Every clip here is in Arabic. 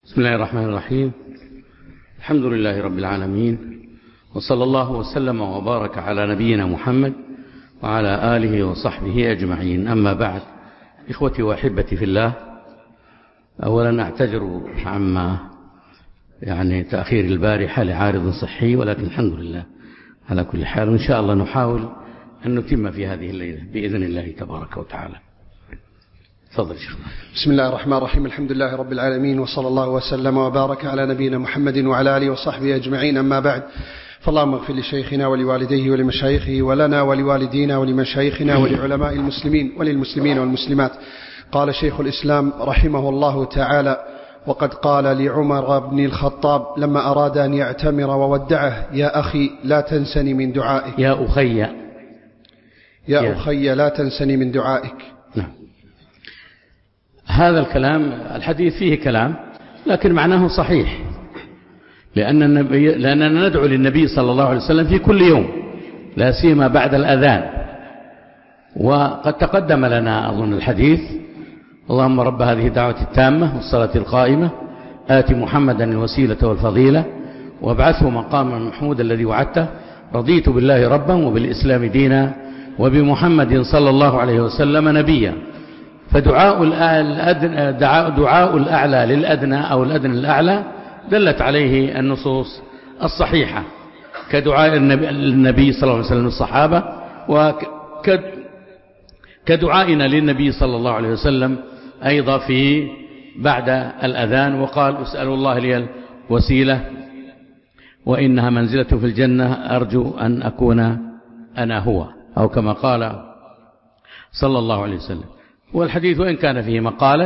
بسم الله الرحمن الرحيم. الحمد لله رب العالمين، وصلى الله وسلم وبارك على نبينا محمد وعلى آله وصحبه أجمعين. أما بعد، إخوتي وأحبتي في الله، أولا أعتذر عما تأخير البارحة لعارض صحي، ولكن الحمد لله على كل حال، وإن شاء الله نحاول أن نتم في هذه الليلة بإذن الله تبارك وتعالى. تفضل شيخ. بسم الله الرحمن الرحيم. الحمد لله رب العالمين، وصلى الله وسلم وبارك على نبينا محمد وعلى آله وصحبه أجمعين. أما بعد، فاللهم اغفر لشيخنا ولوالديه ولمشايخه ولنا ولوالدينا ولمشايخنا ولعلماء المسلمين وللمسلمين والمسلمات. قال شيخ الإسلام رحمه الله تعالى: وقد قال لعمر بن الخطاب لما أراد أن يعتمر وودعه: يا أخي لا تنسني من دعائك. يا أخي لا تنسني من دعائك. نعم. هذا الكلام، الحديث فيه كلام، لكن معناه صحيح، لأننا ندعو للنبي صلى الله عليه وسلم في كل يوم، لا سيما بعد الأذان. وقد تقدم لنا أظن الحديث: اللهم رب هذه الدعوة التامة والصلاة القائمة آت محمدا الوسيلة والفضيلة وابعثه مقاما محمودا الذي وعدته، رضيت بالله ربا وبالإسلام دينا وبمحمد صلى الله عليه وسلم نبيا. فدعاء الأعلى للأدنى أو الأدنى الأعلى دلت عليه النصوص الصحيحة، كدعاء النبي صلى الله عليه وسلم الصحابة، وكدعائنا للنبي صلى الله عليه وسلم أيضا في بعد الأذان. وقال: اسألوا الله لي الوسيلة وإنها منزلة في الجنة أرجو أن أكون أنا هو، أو كما قال صلى الله عليه وسلم. والحديث وإن كان فيه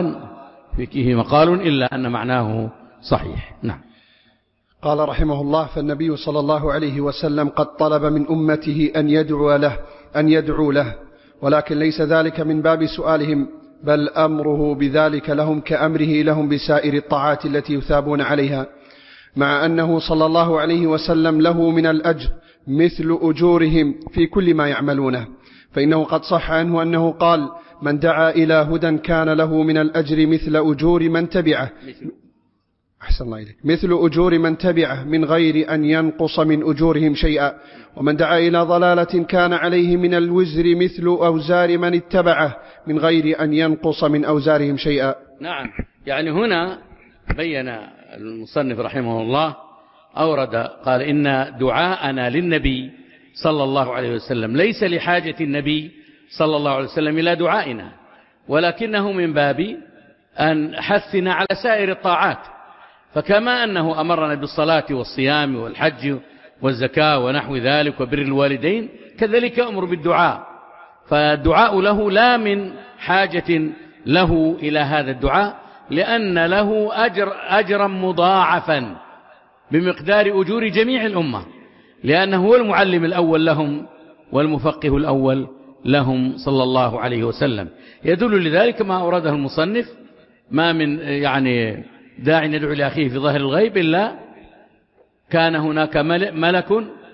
مقال إلا أن معناه صحيح. نعم. قال رحمه الله: فالنبي صلى الله عليه وسلم قد طلب من أمته أن يدعو له، ولكن ليس ذلك من باب سؤالهم، بل أمره بذلك لهم كأمره لهم بسائر الطاعات التي يثابون عليها، مع أنه صلى الله عليه وسلم له من الأجر مثل أجورهم في كل ما يعملونه. فإنه قد صح عنه أنه قال: من دعا إلى هدى كان له من الأجر مثل أجور من تبعه، أحسن الله إليك، مثل أجور من تبعه من غير أن ينقص من أجورهم شيئا. ومن دعا إلى ضلالة كان عليه من الوزر مثل أوزار من اتبعه من غير أن ينقص من أوزارهم شيئا. نعم. هنا بين المصنف رحمه الله، قال: إن دعاءنا للنبي صلى الله عليه وسلم ليس لحاجة النبي صلى الله عليه وسلم إلى دعائنا، ولكنه من باب أن حثنا على سائر الطاعات. فكما أنه أمرنا بالصلاة والصيام والحج والزكاة ونحو ذلك وبر الوالدين، كذلك أمر بالدعاء. فالدعاء له لا من حاجة له إلى هذا الدعاء، لأن له أجرا مضاعفا بمقدار أجور جميع الأمة، لأنه هو المعلم الأول لهم والمفقه الأول لهم صلى الله عليه وسلم. يدل لذلك ما أورده المصنف: ما من داع يدعو لأخيه في ظاهر الغيب إلا كان هناك ملك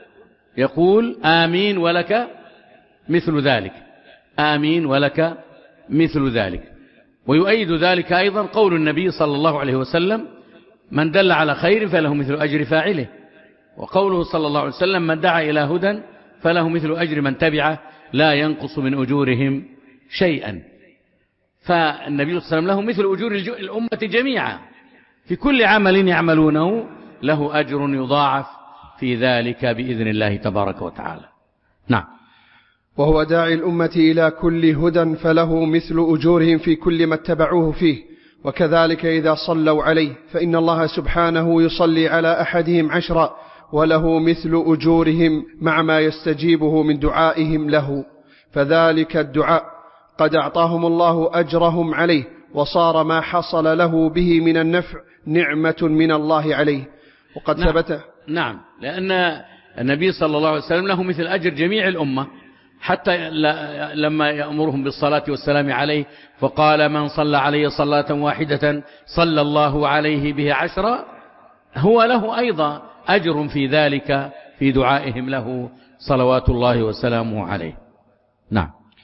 يقول: آمين ولك مثل ذلك، آمين ولك مثل ذلك. ويؤيد ذلك أيضا قول النبي صلى الله عليه وسلم: من دل على خير فله مثل أجر فاعله. وقوله صلى الله عليه وسلم: من دعا إلى هدى فله مثل أجر من تبعه لا ينقص من أجورهم شيئا. فالنبي صلى الله عليه وسلم له مثل أجور الأمة جميعا، في كل عمل يعملونه له أجر يضاعف في ذلك بإذن الله تبارك وتعالى. نعم. وهو داعي الأمة إلى كل هدى فله مثل أجورهم في كل ما اتبعوه فيه. وكذلك إذا صلوا عليه فإن الله سبحانه يصلي على أحدهم 10 وله مثل أجورهم مع ما يستجيبه من دعائهم له. فذلك الدعاء قد أعطاهم الله أجرهم عليه، وصار ما حصل له به من النفع نعمة من الله عليه. وقد ثبت. نعم. لأن النبي صلى الله عليه وسلم له مثل أجر جميع الأمة، حتى لما يأمرهم بالصلاة والسلام عليه فقال: من صلى عليه صلاة واحدة صلى الله عليه به 10، هو له أيضا أجر في ذلك في دعائهم له صلوات الله وسلامه عليه. نعم.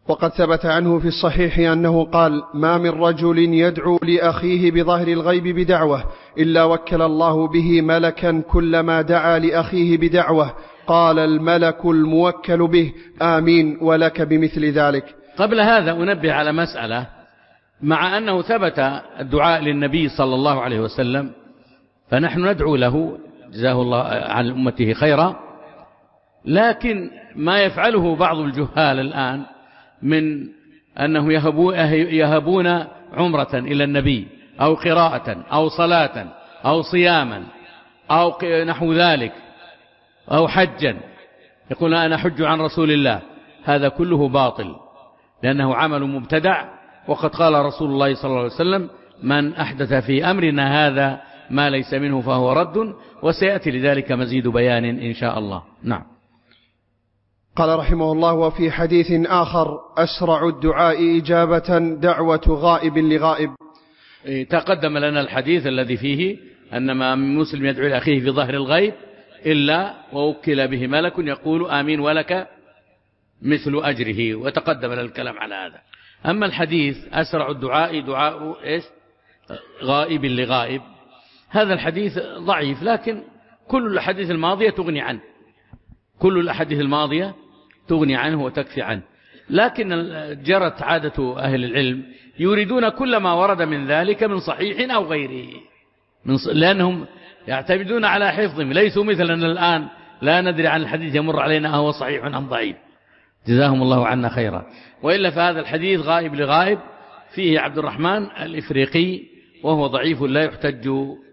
وقد ثبت عنه في الصحيح أنه قال: ما من رجل يدعو لأخيه بظهر الغيب بدعوة إلا وكل الله به ملكا كلما دعا لأخيه بدعوة قال الملك الموكل به آمين ولك بمثل ذلك. قبل هذا أنبه على مسألة، مع أنه ثبت الدعاء للنبي صلى الله عليه وسلم فنحن ندعو له جزاه الله عن أمته خيرا، لكن ما يفعله بعض الجهال الآن من أنه يهبون عمرة إلى النبي أو قراءة أو صلاة أو صياما أو نحو ذلك أو حجا، يقول أنا حج عن رسول الله، هذا كله باطل لأنه عمل مبتدع. وقد قال رسول الله صلى الله عليه وسلم: من أحدث في أمرنا هذا ما ليس منه فهو رد، وسيأتي لذلك مزيد بيان إن شاء الله. نعم. قال رحمه الله: وفي حديث آخر: أسرع الدعاء إجابة دعوة غائب لغائب. تقدم لنا الحديث الذي فيه أن ما من مسلم يدعو لأخيه في ظهر الغيب إلا ووكل به ملك يقول آمين ولك مثل أجره، وتقدم لنا الكلام على هذا. أما الحديث أسرع الدعاء دعاء غائب لغائب، هذا الحديث ضعيف، لكن كل الأحاديث الماضية تغني عنه، كل الأحاديث الماضية تغني عنه وتكفي عنه. لكن جرت عادة أهل العلم يريدون كل ما ورد من ذلك من صحيح أو غيره، لأنهم يعتمدون على حفظهم، ليسوا مثلنا الآن لا ندري عن الحديث يمر علينا هو صحيح أم ضعيف، جزاهم الله عنا خيرا. وإلا فهذا الحديث غائب لغائب فيه عبد الرحمن الإفريقي وهو ضعيف لا يحتج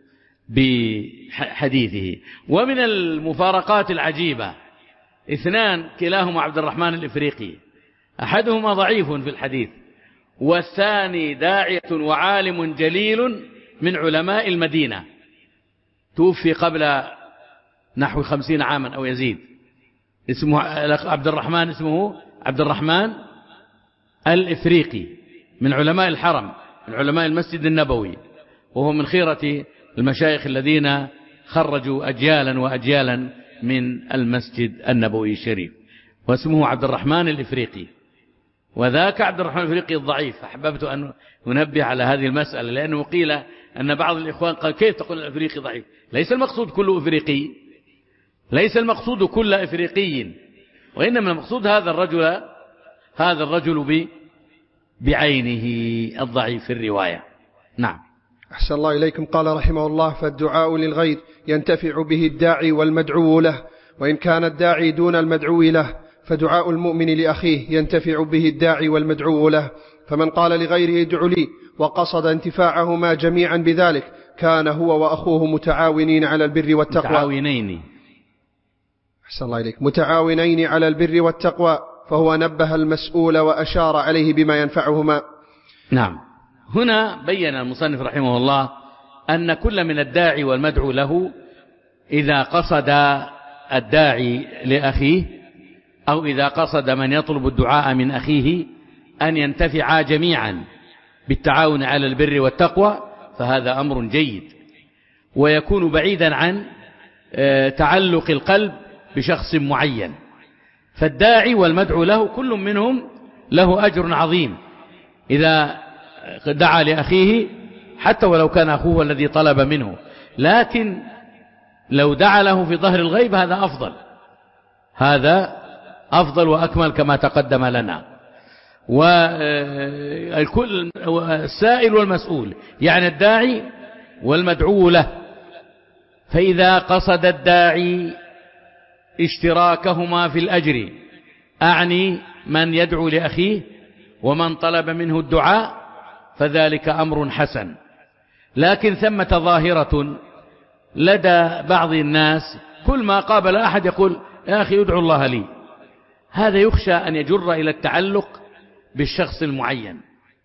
بحديثه. ومن المفارقات العجيبة اثنان كلاهما عبد الرحمن الإفريقي، أحدهما ضعيف في الحديث والثاني داعية وعالم جليل من علماء المدينة، توفي قبل نحو 50 عاما أو يزيد. اسمه عبد الرحمن الإفريقي من علماء الحرم، من علماء المسجد النبوي، وهو من خيرة المشايخ الذين خرجوا أجيالا وأجيالا من المسجد النبوي الشريف، واسمه عبد الرحمن الإفريقي، وذاك عبد الرحمن الإفريقي الضعيف. أحببت أن أنبه على هذه المسألة، لأنه قيل أن بعض الإخوان قال: كيف تقول الإفريقي ضعيف؟ ليس المقصود كل إفريقي، ليس المقصود كل إفريقي، وإنما المقصود هذا الرجل بعينه الضعيف في الرواية. نعم. أحسن الله إليكم. قال رحمه الله: فالدعاء للغير ينتفع به الداعي والمدعو له، وإن كان الداعي دون المدعو له فدعاء المؤمن لأخيه ينتفع به الداعي والمدعو له. فمن قال لغيره ادع لي وقصد انتفاعهما جميعا بذلك كان هو وأخوه متعاونين على البر والتقوى. أحسن الله إليك. متعاونين على البر والتقوى، فهو نبه المسؤول وأشار عليه بما ينفعهما. نعم. هنا بين المصنف رحمه الله أن كل من الداعي والمدعو له إذا قصد الداعي لأخيه أو إذا قصد من يطلب الدعاء من أخيه أن ينتفعا جميعا بالتعاون على البر والتقوى، فهذا أمر جيد، ويكون بعيدا عن تعلق القلب بشخص معين. فالداعي والمدعو له كل منهم له أجر عظيم إذا دعا لأخيه، حتى ولو كان أخوه الذي طلب منه، لكن لو دعا له في ظهر الغيب هذا أفضل وأكمل كما تقدم لنا. والكل السائل والمسؤول يعني الداعي والمدعو له، فإذا قصد الداعي اشتراكهما في الأجر، أعني من يدعو لأخيه ومن طلب منه الدعاء، فذلك أمر حسن. لكن ثمة ظاهرة لدى بعض الناس كل ما قابل أحد يقول: يا أخي ادعو الله لي. هذا يخشى أن يجر إلى التعلق بالشخص المعين،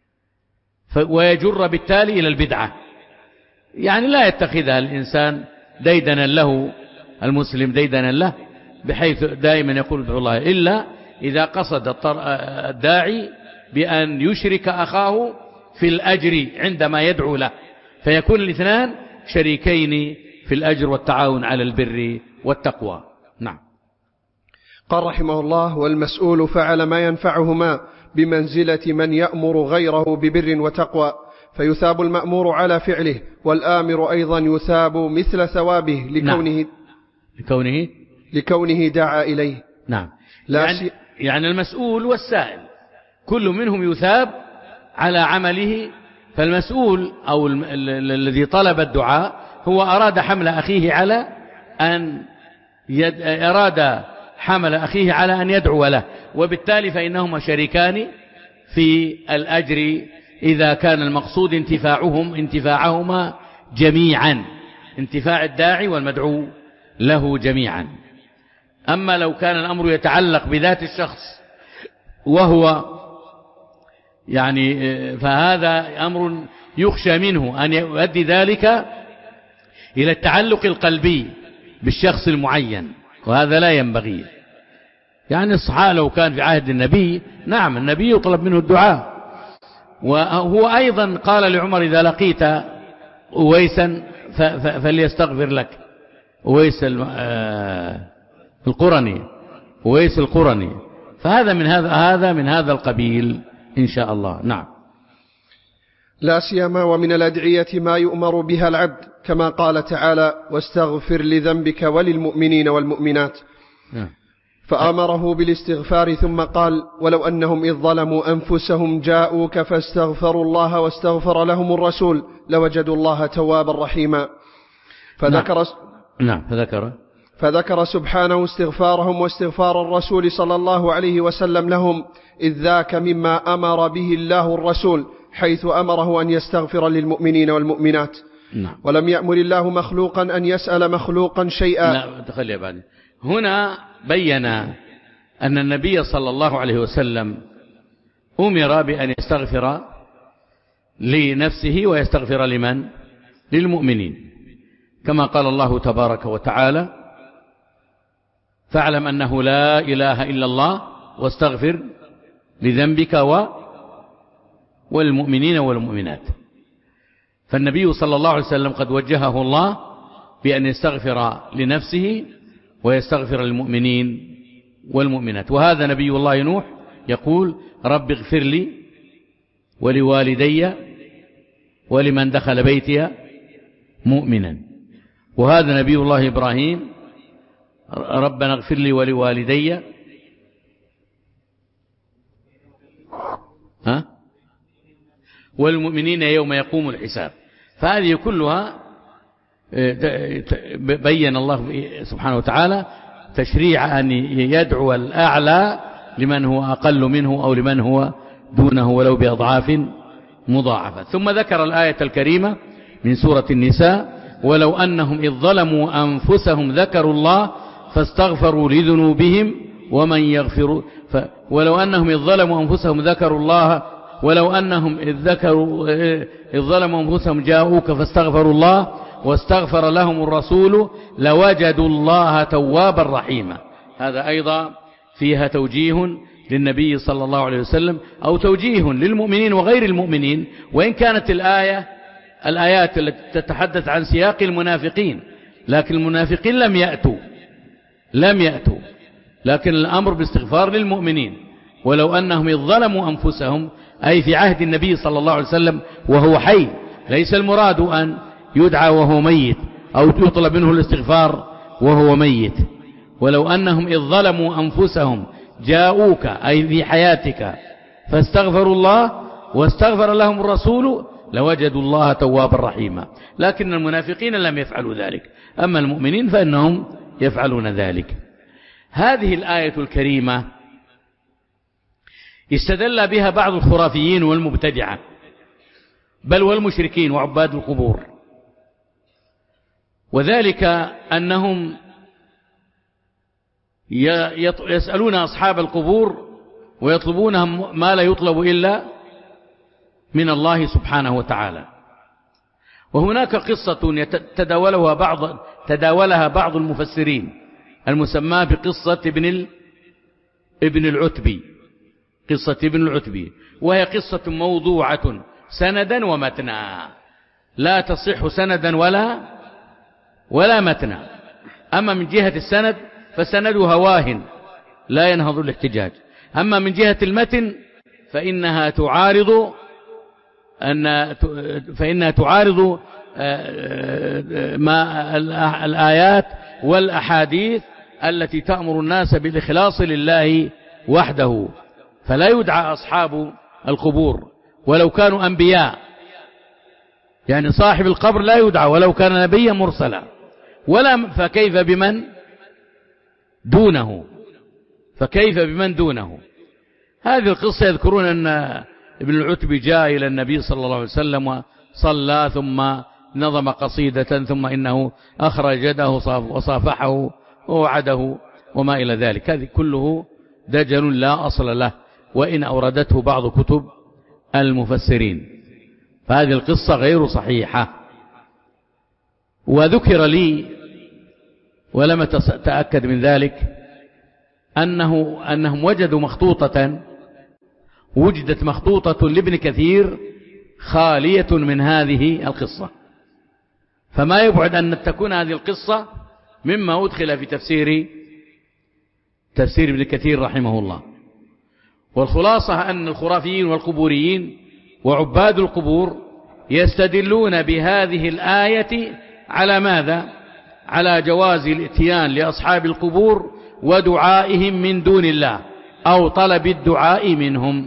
ويجر بالتالي إلى البدعة. يعني لا يتخذها الإنسان ديدنا له، المسلم ديدنا له، بحيث دائما يقول ادعو الله، إلا إذا قصد الداعي بأن يشرك أخاه في الأجر عندما يدعو له، فيكون الاثنان شريكين في الأجر والتعاون على البر والتقوى. نعم. قال رحمه الله: والمسؤول فعل ما ينفعهما بمنزلة من يأمر غيره ببر وتقوى، فيثاب المأمور على فعله، والآمر أيضا يثاب مثل ثوابه لكونه دعا إليه. نعم. يعني المسؤول والسائل كل منهم يثاب على عمله. فالمسؤول أو الذي طلب الدعاء هو أراد حمل أخيه على أن يدعو له، وبالتالي فإنهما شريكان في الأجر إذا كان المقصود انتفاعهما جميعا، انتفاع الداعي والمدعو له جميعا. أما لو كان الأمر يتعلق بذات الشخص وهو فهذا أمر يخشى منه أن يؤدي ذلك إلى التعلق القلبي بالشخص المعين، وهذا لا ينبغي. الصحابة لو كان في عهد النبي، نعم النبي يطلب منه الدعاء، وهو أيضا قال لعمر إذا لقيت أويسا فليستغفر لك، أويس القرني، فهذا من هذا القبيل إن شاء الله. نعم. لا سيما ومن الأدعية ما يؤمر بها العبد، كما قال تعالى: واستغفر لذنبك وللمؤمنين والمؤمنات. فأمره بالاستغفار ثم قال: ولو أنهم إذ ظلموا أنفسهم جاءوك فاستغفروا الله واستغفر لهم الرسول لوجدوا الله توابا رحيما. فذكر سبحانه استغفارهم واستغفار الرسول صلى الله عليه وسلم لهم، إذ ذاك مما أمر به الله الرسول، حيث أمره أن يستغفر للمؤمنين والمؤمنات. ولم يأمر الله مخلوقا أن يسأل مخلوقا شيئا. هنا بين أن النبي صلى الله عليه وسلم أمر بأن يستغفر لنفسه ويستغفر لمن؟ للمؤمنين، كما قال الله تبارك وتعالى: فاعلم أنه لا إله إلا الله واستغفر لذنبك والمؤمنين والمؤمنات. فالنبي صلى الله عليه وسلم قد وجهه الله بأن يستغفر لنفسه ويستغفر للمؤمنين والمؤمنات. وهذا نبي الله نوح يقول: رب اغفر لي ولوالدي ولمن دخل بيتي مؤمنا. وهذا نبي الله إبراهيم: ربنا اغفر لي ولوالدي والمؤمنين يوم يقوم الحساب. فهذه كلها بين الله سبحانه وتعالى تشريع أن يدعو الأعلى لمن هو أقل منه أو لمن هو دونه ولو بأضعاف مضاعفة. ثم ذكر الآية الكريمة من سورة النساء: ولو أنهم إذ ظلموا أنفسهم ذكروا الله فاستغفروا لذنوبهم ومن يغفر ولو أنهم إذ ظلموا أنفسهم ذكروا الله ولو أنهم إذ ظلموا أنفسهم جاءوك فاستغفروا الله واستغفر لهم الرسول لوجدوا الله توابا رحيما. هذا أيضا فيها توجيه للنبي صلى الله عليه وسلم، أو توجيه للمؤمنين وغير المؤمنين، وإن كانت الآيات التي تتحدث عن سياق المنافقين، لكن المنافقين لم يأتوا، لكن الأمر باستغفار للمؤمنين. ولو أنهم إذ ظلموا أنفسهم، أي في عهد النبي صلى الله عليه وسلم وهو حي، ليس المراد أن يدعى وهو ميت أو يطلب منه الاستغفار وهو ميت. ولو أنهم إذ ظلموا أنفسهم جاءوك، أي في حياتك، فاستغفروا الله واستغفر لهم الرسول لوجدوا الله توابا رحيما. لكن المنافقين لم يفعلوا ذلك، أما المؤمنين فإنهم يفعلون ذلك. هذه الآية الكريمة استدل بها بعض الخرافيين والمبتدعة، بل والمشركين وعباد القبور، وذلك أنهم يسألون أصحاب القبور ويطلبونهم ما لا يطلب إلا من الله سبحانه وتعالى. وهناك قصة تداولها بعض المفسرين المسمى بقصة ابن العتبي، قصة ابن العتبي، وهي قصة موضوعة سندا ومتنا، لا تصح سندا ولا متنا. أما من جهة السند فسندها واهن لا ينهض الاحتجاج، أما من جهة المتن فإنها تعارض ما الآيات والأحاديث التي تأمر الناس بالإخلاص لله وحده. فلا يدعى أصحاب القبور ولو كانوا أنبياء، يعني صاحب القبر لا يدعى ولو كان نبيا مرسلا، فكيف بمن دونه؟ هذه القصة يذكرون أن ابن العتبي جاء إلى النبي صلى الله عليه وسلم وصلى ثم نظم قصيدة ثم إنه أخرج يده وصافحه ووعده وما إلى ذلك. هذه كله دجل لا أصل له، وإن أوردته بعض كتب المفسرين، فهذه القصة غير صحيحة. وذكر لي ولم أتأكد من ذلك أنهم وجدت مخطوطة لابن كثير خالية من هذه القصة، فما يبعد أن تكون هذه القصة مما أدخل في تفسير ابن كثير رحمه الله. والخلاصة أن الخرافيين والقبوريين وعباد القبور يستدلون بهذه الآية على ماذا؟ على جواز الاتيان لأصحاب القبور ودعائهم من دون الله أو طلب الدعاء منهم،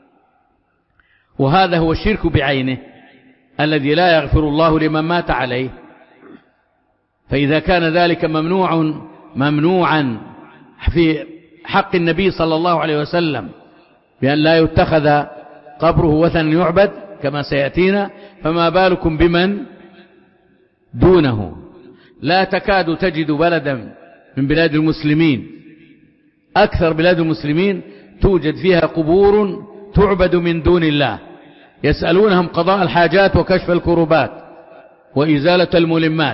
وهذا هو الشرك بعينه الذي لا يغفر الله لمن مات عليه. فإذا كان ذلك ممنوعا في حق النبي صلى الله عليه وسلم بأن لا يتخذ قبره وثنا يعبد كما سيأتينا، فما بالكم بمن دونه؟ لا تكاد تجد بلدا من بلاد المسلمين، أكثر بلاد المسلمين توجد فيها قبور تعبد من دون الله، يسألونهم قضاء الحاجات وكشف الكربات وإزالة الملمات،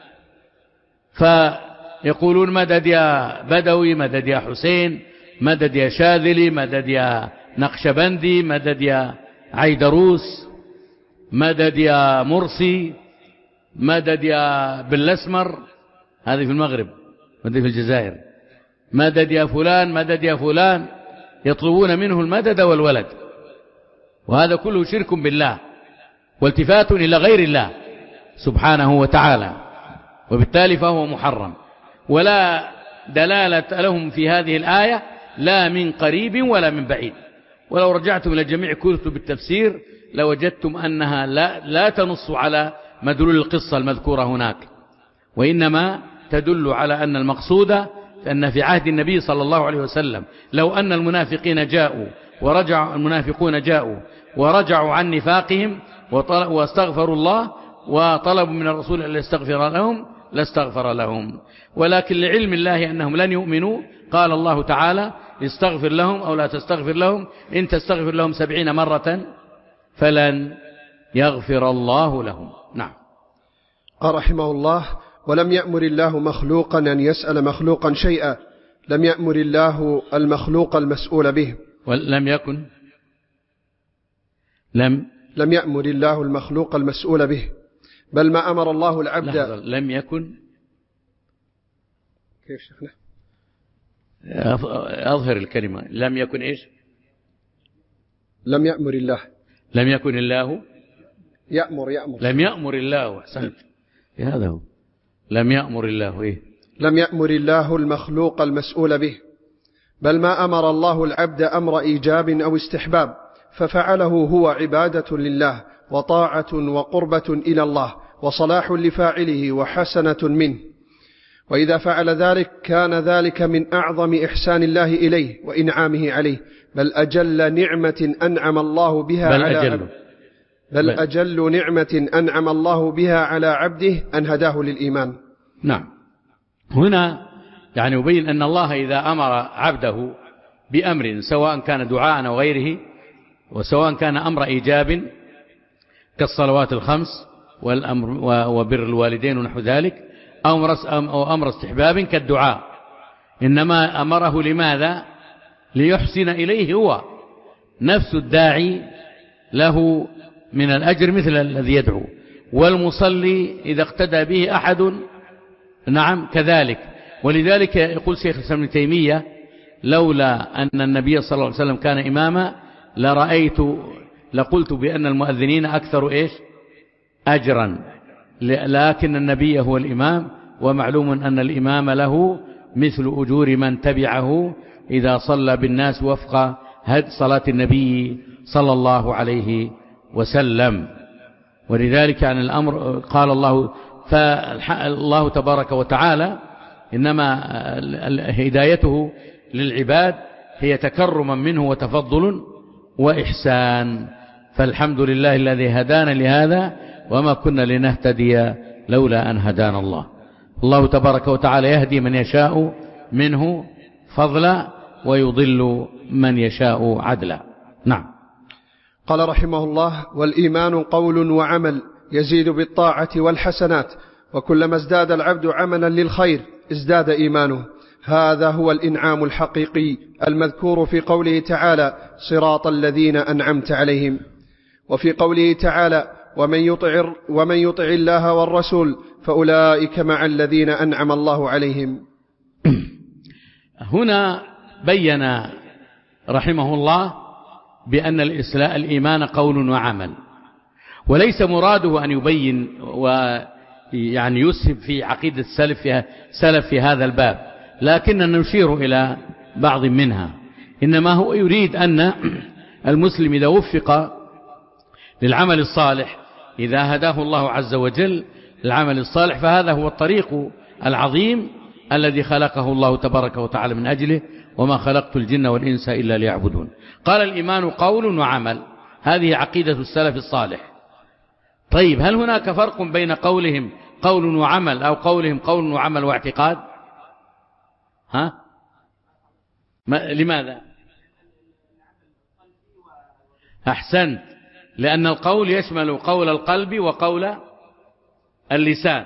فيقولون مدد يا بدوي، مدد يا حسين، مدد يا شاذلي، مدد يا نقشبندي، مدد يا عيدروس، مدد يا مرسي، مدد يا بالأسمر، هذه في المغرب، مدد في الجزائر، مدد يا فلان، مدد يا فلان، يطلبون منه المدد والولد، وهذا كله شرك بالله والتفات إلى غير الله سبحانه وتعالى، وبالتالي فهو محرم. ولا دلالة لهم في هذه الآية لا من قريب ولا من بعيد، ولو رجعتم إلى جميع كتب التفسير لوجدتم أنها لا تنص على مدلول القصة المذكورة هناك، وإنما تدل على أن المقصود أن في عهد النبي صلى الله عليه وسلم لو أن المنافقون جاءوا ورجعوا عن نفاقهم واستغفروا الله وطلبوا من الرسول أن يستغفر لهم لاستغفر لهم، ولكن لعلم الله أنهم لن يؤمنوا قال الله تعالى استغفر لهم أو لا تستغفر لهم، إن تستغفر لهم 70 مرة فلن يغفر الله لهم. نعم. قال رحمه الله: ولم يأمر الله مخلوقا أن يسأل مخلوقا شيئا، لم يأمر الله المخلوق المسؤول به. ولم يكن لم يأمر الله المخلوق المسؤول به، بل ما أمر الله العبد. لم يكن كيف شيخنا؟ أظهر الكلمة. لم يكن إيش؟ لم يأمر الله. لم يكن الله يأمر. لم يأمر الله. أحسنت. هذا هو. لم يأمر الله. إيه؟ لم يأمر الله المخلوق المسؤول به، بل ما أمر الله العبد أمر إيجاب أو استحباب ففعله هو عبادة لله وطاعة وقربة إلى الله وصلاح لفاعله وحسنة منه، وإذا فعل ذلك كان ذلك من أعظم إحسان الله إليه وإنعامه عليه، بل أجل نعمة أنعم الله بها على عبده أن هداه للإيمان. نعم. هنا يعني يبين أن الله إذا أمر عبده بأمر سواء كان دعاء أو غيره، وسواء كان أمر إيجاب كالصلوات الخمس والأمر وبر الوالدين ونحو ذلك، أو أمر استحباب كالدعاء، إنما أمره لماذا؟ ليحسن إليه هو نفس الداعي له من الأجر مثل الذي يدعو، والمصلي إذا اقتدى به أحد نعم كذلك. ولذلك يقول شيخ الإسلام ابن تيمية: لولا أن النبي صلى الله عليه وسلم كان إماما لقلت بأن المؤذنين أكثر إيش أجرا، لكن النبي هو الإمام، ومعلوم أن الإمام له مثل أجور من تبعه إذا صلى بالناس وفق صلاة النبي صلى الله عليه وسلم. ولذلك عن الأمر قال الله تبارك وتعالى إنما هدايته للعباد هي تكرما منه وتفضل وإحسان، فالحمد لله الذي هدانا لهذا وما كنا لنهتدي لولا أن هدانا الله. الله تبارك وتعالى يهدي من يشاء منه فضلا ويضل من يشاء عدلا. نعم. قال رحمه الله: والإيمان قول وعمل يزيد بالطاعة والحسنات، وكلما ازداد العبد عملا للخير ازداد إيمانه. هذا هو الإنعام الحقيقي المذكور في قوله تعالى: صراط الذين أنعمت عليهم، وفي قوله تعالى: ومن يطع الله والرسول فأولئك مع الذين أنعم الله عليهم. هنا بين رحمه الله بأن الإيمان قول وعمل، وليس مراده أن يبين ويعني يسهب في عقيدة السلف في هذا الباب، لكننا نشير إلى بعض منها. إنما هو يريد أن المسلم إذا وفق للعمل الصالح، إذا هداه الله عز وجل للعمل الصالح، فهذا هو الطريق العظيم الذي خلقه الله تبارك وتعالى من أجله: وما خلقت الجن والإنس إلا ليعبدون. قال الإيمان قول وعمل، هذه عقيدة السلف الصالح. طيب، هل هناك فرق بين قولهم قول وعمل أو قولهم قول وعمل واعتقاد؟ لماذا؟ أحسنت، لأن القول يشمل قول القلب وقول اللسان،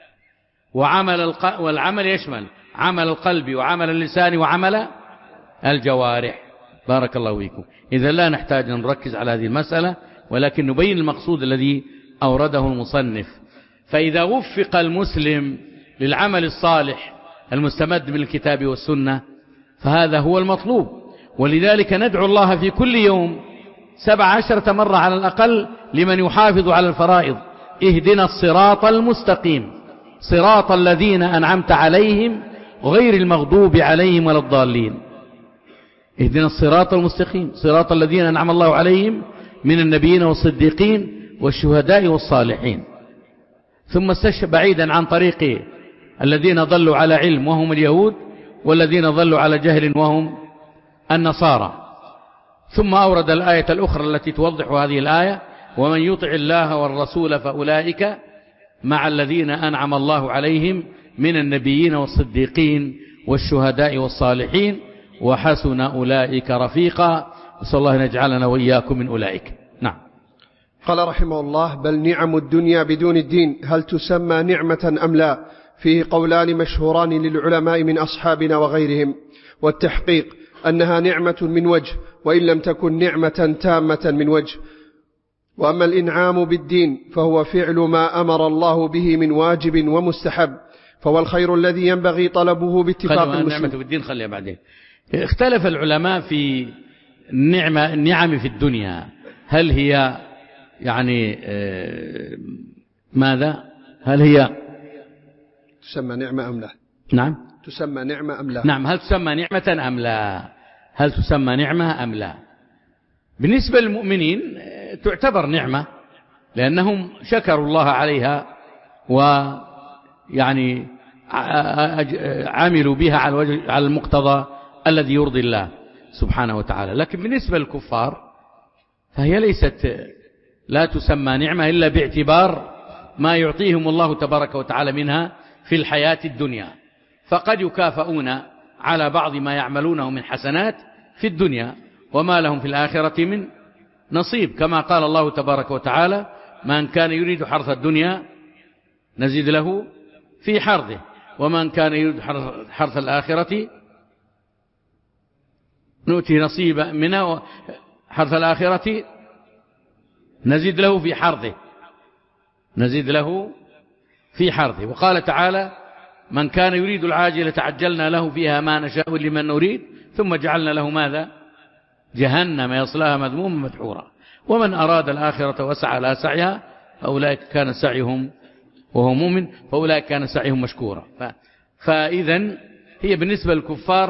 والعمل يشمل عمل القلب وعمل اللسان وعمل الجوارح. بارك الله فيكم. إذا لا نحتاج أن نركز على هذه المسألة، ولكن نبين المقصود الذي أورده المصنف. فإذا وفق المسلم للعمل الصالح المستمد من الكتاب والسنة فهذا هو المطلوب. ولذلك ندعو الله في كل يوم 17 مرة على الأقل لمن يحافظ على الفرائض: اهدنا الصراط المستقيم صراط الذين أنعمت عليهم غير المغضوب عليهم ولا الضالين. اهدنا الصراط المستقيم صراط الذين أنعم الله عليهم من النبيين والصديقين والشهداء والصالحين. ثم استشهد بعيدا عن طريق الذين ضلوا على علم وهم اليهود، والذين ضلوا على جهل وهم النصارى. ثم أورد الآية الأخرى التي توضح هذه الآية: ومن يطع الله والرسول فأولئك مع الذين أنعم الله عليهم من النبيين والصديقين والشهداء والصالحين وحسن أولئك رفيقا. نسأل الله أن يجعلنا وإياكم من أولئك. نعم. قال رحمه الله: بل نعم الدنيا بدون الدين هل تسمى نعمة أم لا؟ فيه قولان مشهوران للعلماء من أصحابنا وغيرهم، والتحقيق أنها نعمة من وجه، وإن لم تكن نعمة تامة من وجه. وأما الإنعام بالدين فهو فعل ما أمر الله به من واجب ومستحب، فهو الخير الذي ينبغي طلبه باتفاق المسلمين. النعمة بالدين خليها بعدين. اختلف العلماء في النعم في الدنيا، هل هي يعني ماذا؟ هل هي تسمى نعمة أم لا؟ نعم، تسمى نعمة أم لا؟ نعم، هل تسمى نعمة أم لا؟ هل تسمى نعمة أم لا؟ بالنسبة للمؤمنين تعتبر نعمة، لأنهم شكروا الله عليها ويعني عملوا بها على المقتضى الذي يرضي الله سبحانه وتعالى. لكن بالنسبة للكفار فهي لا تسمى نعمة إلا باعتبار ما يعطيهم الله تبارك وتعالى منها في الحياة الدنيا، فقد يكافئون على بعض ما يعملونه من حسنات في الدنيا، وما لهم في الآخرة من نصيب، كما قال الله تبارك وتعالى: من كان يريد حرث الدنيا نزيد له في حرثه، ومن كان يريد حرث الآخرة نؤتي نصيبا منها، حرث الآخرة نزيد له في حرثه، نزيد له في حرثه. وقال تعالى: من كان يريد العاجلة عجلنا له فيها ما نشاء لمن نريد ثم جعلنا له ماذا؟ جهنم يصلاها مذموما مدحورا. ومن أراد الآخرة وسعى لها سعيها فأولئك كان سعيهم وهو مؤمن فأولئك كان سعيهم مشكورا. فإذا هي بالنسبة للكفار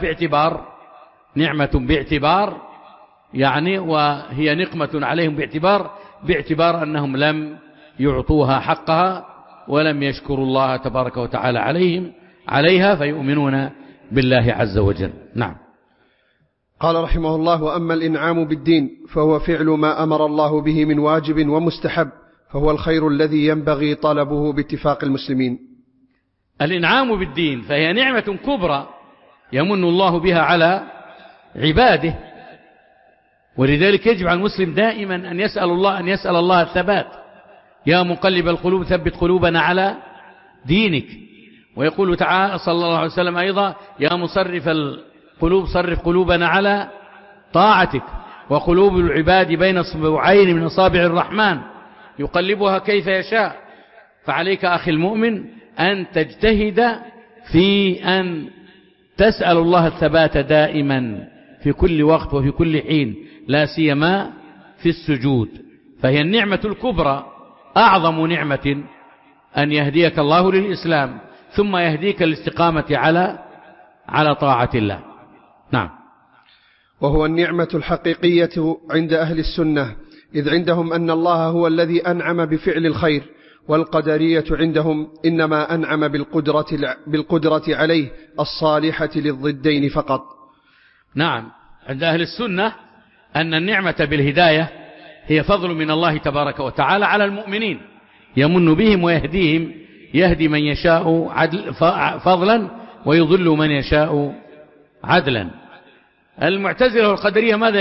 نعمة باعتبار يعني، وهي نقمة عليهم باعتبار أنهم لم يعطوها حقها ولم يشكروا الله تبارك وتعالى عليها فيؤمنون بالله عز وجل. نعم. قال رحمه الله: وأما الإنعام بالدين فهو فعل ما أمر الله به من واجب ومستحب، فهو الخير الذي ينبغي طلبه باتفاق المسلمين. الإنعام بالدين فهي نعمة كبرى يمن الله بها على عباده، ولذلك يجب على المسلم دائما أن يسأل الله الثبات. يا مقلب القلوب ثبت قلوبنا على دينك. ويقول تعالى صلى الله عليه وسلم أيضا: يا مصرف القلوب صرف قلوبنا على طاعتك. وقلوب العباد بين اصبعين من أصابع الرحمن يقلبها كيف يشاء. فعليك أخي المؤمن أن تجتهد في أن تسأل الله الثبات دائما في كل وقت وفي كل حين، لا سيما في السجود. فهي النعمة الكبرى، أعظم نعمة أن يهديك الله للإسلام ثم يهديك الاستقامة على طاعة الله. نعم. وهو النعمة الحقيقية عند أهل السنة، إذ عندهم أن الله هو الذي أنعم بفعل الخير، والقدرية عندهم إنما أنعم بالقدرة عليه الصالحة للضدين فقط. نعم. عند أهل السنة أن النعمة بالهداية هي فضل من الله تبارك وتعالى على المؤمنين، يمن بهم ويهديهم، يهدي من يشاء فضلا ويضل من يشاء عدلا. المعتزلة والقدرية ماذا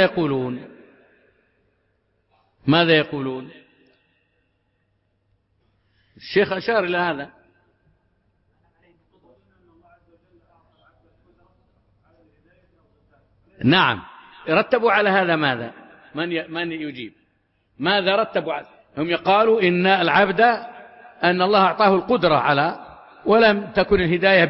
يقولون؟ الشيخ أشار إلى هذا. نعم. رتبوا على هذا ماذا؟ من يجيب؟ ماذا رتبوا على؟ هم يقالوا إن العبد أن الله أعطاه القدرة على، ولم تكن الهداية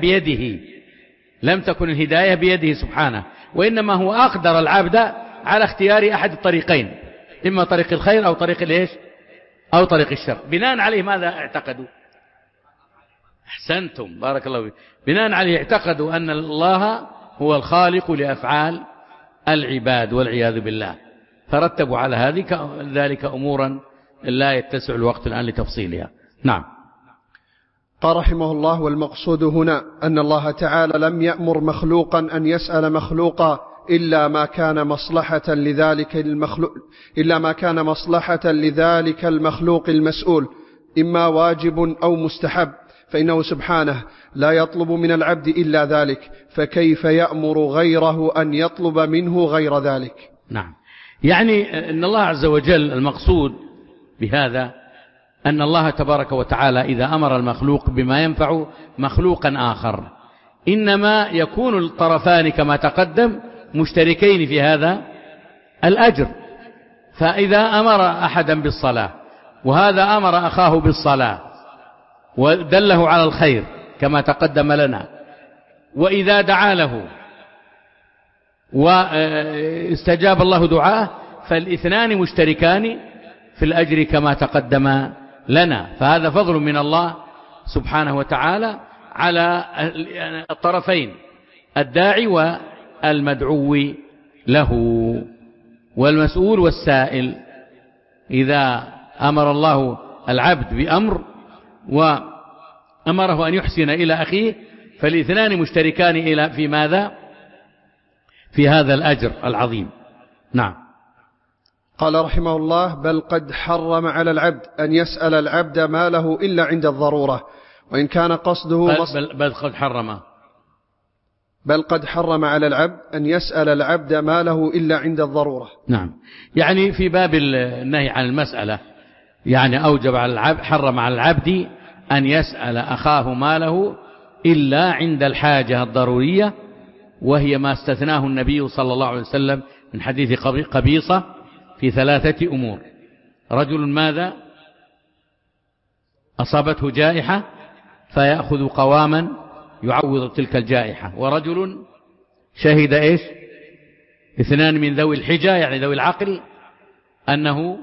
بيده سبحانه، وإنما هو أقدر العبد على اختيار أحد الطريقين، إما طريق الخير أو طريق أو طريق الشر. بناء عليه ماذا اعتقدوا؟ أحسنتم، بارك الله فيك. بناء عليه اعتقدوا أن الله هو الخالق لأفعال العباد والعياذ بالله، فرتبوا على ذلك أمورا لا يتسع الوقت الآن لتفصيلها. نعم. قال رحمه الله: والمقصود هنا أن الله تعالى لم يأمر مخلوقا أن يسأل مخلوقا إلا ما كان مصلحة لذلك المخلوق المسؤول، إما واجب أو مستحب، فإنه سبحانه لا يطلب من العبد إلا ذلك، فكيف يأمر غيره أن يطلب منه غير ذلك؟ نعم. يعني أن الله عز وجل المقصود بهذا أن الله تبارك وتعالى إذا أمر المخلوق بما ينفع مخلوقا آخر، إنما يكون الطرفان كما تقدم مشتركين في هذا الأجر. فإذا أمر أحدا بالصلاة وهذا أمر أخاه بالصلاة ودله على الخير كما تقدم لنا، وإذا دعا له واستجاب الله دعاه، فالاثنان مشتركان في الأجر كما تقدم لنا. فهذا فضل من الله سبحانه وتعالى على الطرفين، الداعي والمدعو له والمسؤول والسائل. إذا أمر الله العبد بأمر وأمره أن يحسن إلى أخيه، فالاثنان مشتركان في ماذا؟ في هذا الأجر العظيم. نعم. قال رحمه الله: بل قد حرم على العبد أن يسأل العبد ما له إلا عند الضرورة، وإن كان قصده بل قد حرم على العبد أن يسأل العبد ما له إلا عند الضرورة. نعم. يعني في باب النهي عن المسألة، يعني أوجب على العبد، حرم على العبد أن يسأل أخاه ما له إلا عند الحاجة الضرورية، وهي ما استثناه النبي صلى الله عليه وسلم من حديث قبيصة في 3 أمور: رجل ماذا؟ أصابته جائحة فيأخذ قواما يعوض تلك الجائحة، ورجل شهد 2 من ذوي الحجة يعني ذوي العقل أنه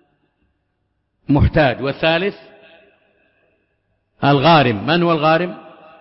محتاج. والثالث الغارم. من هو الغارم؟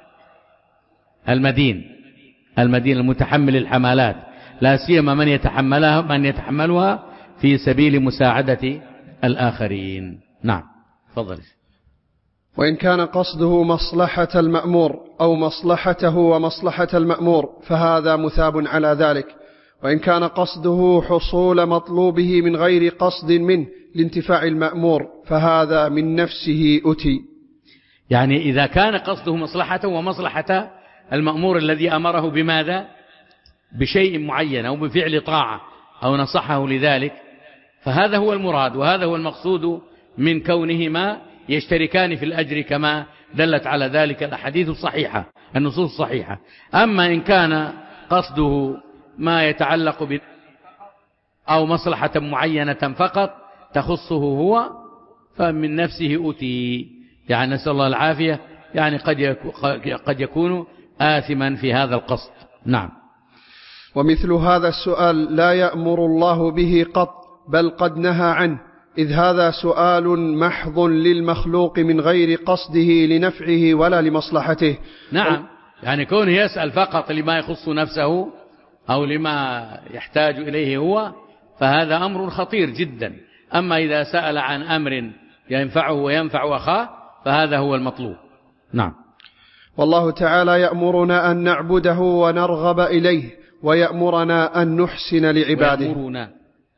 المدين المتحمل الحمالات، لا سيما من يتحملها في سبيل مساعدة الآخرين. نعم تفضل. وإن كان قصده مصلحة المأمور أو مصلحته ومصلحة المأمور فهذا مثاب على ذلك، وإن كان قصده حصول مطلوبه من غير قصد منه لانتفاع المأمور فهذا من نفسه أتي. يعني إذا كان قصده مصلحته ومصلحة المأمور الذي أمره بماذا؟ بشيء معين أو بفعل طاعة أو نصحه لذلك، فهذا هو المراد وهذا هو المقصود من كونهما يشتركان في الأجر كما دلت على ذلك الأحاديث الصحيحة النصوص الصحيحة. أما إن كان قصده ما يتعلق أو مصلحة معينة فقط تخصه هو فمن نفسه أتي، يعني نسأل الله العافية، يعني قد يكون آثما في هذا القصد. نعم. ومثل هذا السؤال لا يأمر الله به قط بل قد نهى عنه، إذ هذا سؤال محض للمخلوق من غير قصده لنفعه ولا لمصلحته. نعم، يعني كونه يسأل فقط لما يخص نفسه أو لما يحتاج إليه هو فهذا أمر خطير جدا. أما إذا سأل عن أمر ينفعه وينفع أخاه فهذا هو المطلوب. نعم. والله تعالى يأمرنا أن نعبده ونرغب إليه، ويأمرنا أن نحسن لعباده. ويأمرنا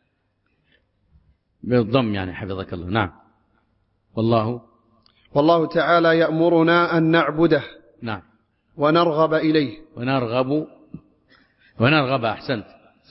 بالضم يعني حفظك الله. نعم. والله تعالى يأمرنا أن نعبده. نعم. ونرغب إليه. ونرغب أحسنت.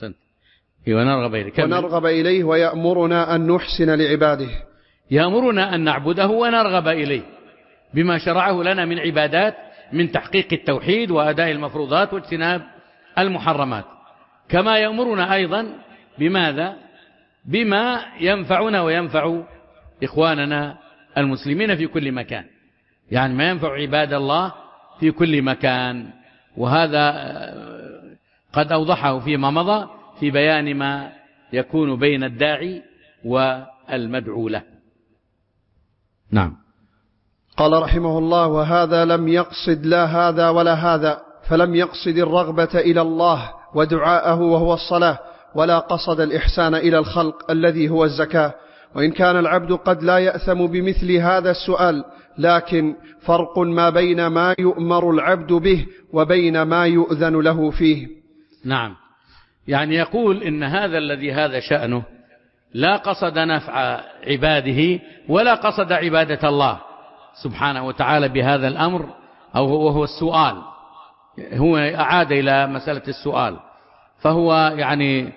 ونرغب إليه ويأمرنا أن نحسن لعباده. يأمرنا أن نعبده ونرغب إليه بما شرعه لنا من عبادات، من تحقيق التوحيد وأداء المفروضات واجتناب المحرمات، كما يأمرنا أيضا بماذا؟ بما ينفعنا وينفع إخواننا المسلمين في كل مكان، يعني ما ينفع عباد الله في كل مكان. وهذا قد أوضحه فيما مضى في بيان ما يكون بين الداعي والمدعو له. نعم. قال رحمه الله: وهذا لم يقصد لا هذا ولا هذا، فلم يقصد الرغبة إلى الله ودعاءه وهو الصلاة، ولا قصد الإحسان إلى الخلق الذي هو الزكاة. وإن كان العبد قد لا يأثم بمثل هذا السؤال، لكن فرق ما بين ما يؤمر العبد به وبين ما يؤذن له فيه. نعم، يعني يقول إن هذا الذي هذا شأنه لا قصد نفع عباده ولا قصد عبادة الله سبحانه وتعالى بهذا الأمر، أو وهو السؤال. هو أعاد إلى مسألة السؤال، فهو يعني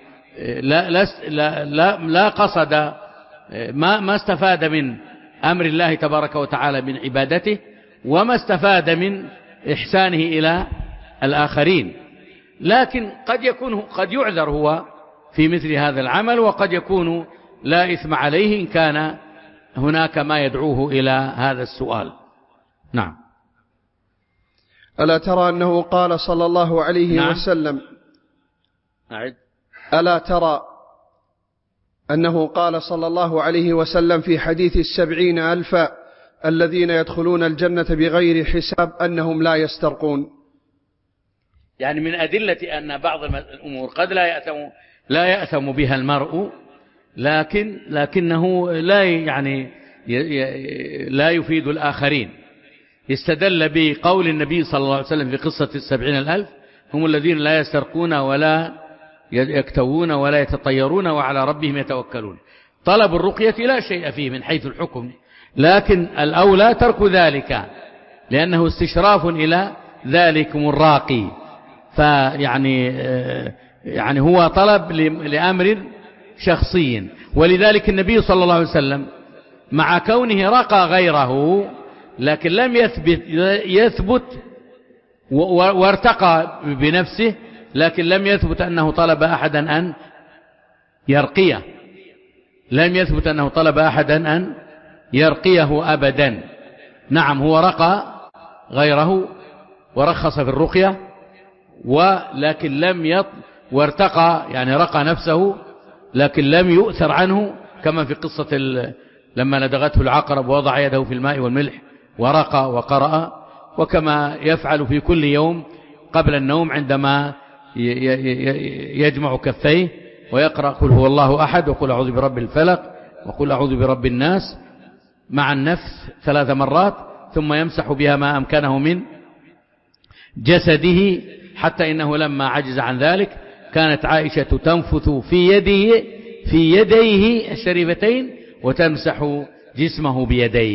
لا قصد ما استفاد من أمر الله تبارك وتعالى من عبادته، وما استفاد من إحسانه إلى الآخرين. لكن قد يعذر هو في مثل هذا العمل، وقد يكون لا إثم عليه إن كان هناك ما يدعوه إلى هذا السؤال. نعم. ألا ترى أنه قال صلى الله عليه وسلم ألا ترى أنه قال صلى الله عليه وسلم في حديث 70,000 الذين يدخلون الجنة بغير حساب أنهم لا يسترقون. يعني من أدلة أن بعض الأمور قد لا يأثم بها المرء، لكنه لا يفيد الآخرين. استدل بقول النبي صلى الله عليه وسلم في قصة 70,000: هم الذين لا يسترقون ولا يكتوون ولا يتطيرون وعلى ربهم يتوكلون. طلب الرقية لا شيء فيه من حيث الحكم، لكن الأولى ترك ذلك، لأنه استشراف إلى ذلكم الراقي. يعني هو طلب لأمر شخصي، ولذلك النبي صلى الله عليه وسلم مع كونه رقى غيره لكن لم يثبت وارتقى بنفسه، لكن لم يثبت أنه طلب أحدا أن يرقيه، لم يثبت أنه طلب أحدا أن يرقيه أبدا. نعم، هو رقى غيره ورخص في الرقية، وارتقى، يعني رقى نفسه لكن لم يؤثر عنه، كما في قصة لما لدغته العقرب ووضع يده في الماء والملح ورقى وقرأ، وكما يفعل في كل يوم قبل النوم عندما يجمع كفيه ويقرأ قل هو الله أحد وقل أعوذ برب الفلق وقل أعوذ برب الناس مع النفس 3 مرات، ثم يمسح بها ما أمكنه من جسده، حتى إنه لما عجز عن ذلك كانت عائشة تنفث في يديه الشريفتين وتمسح جسمه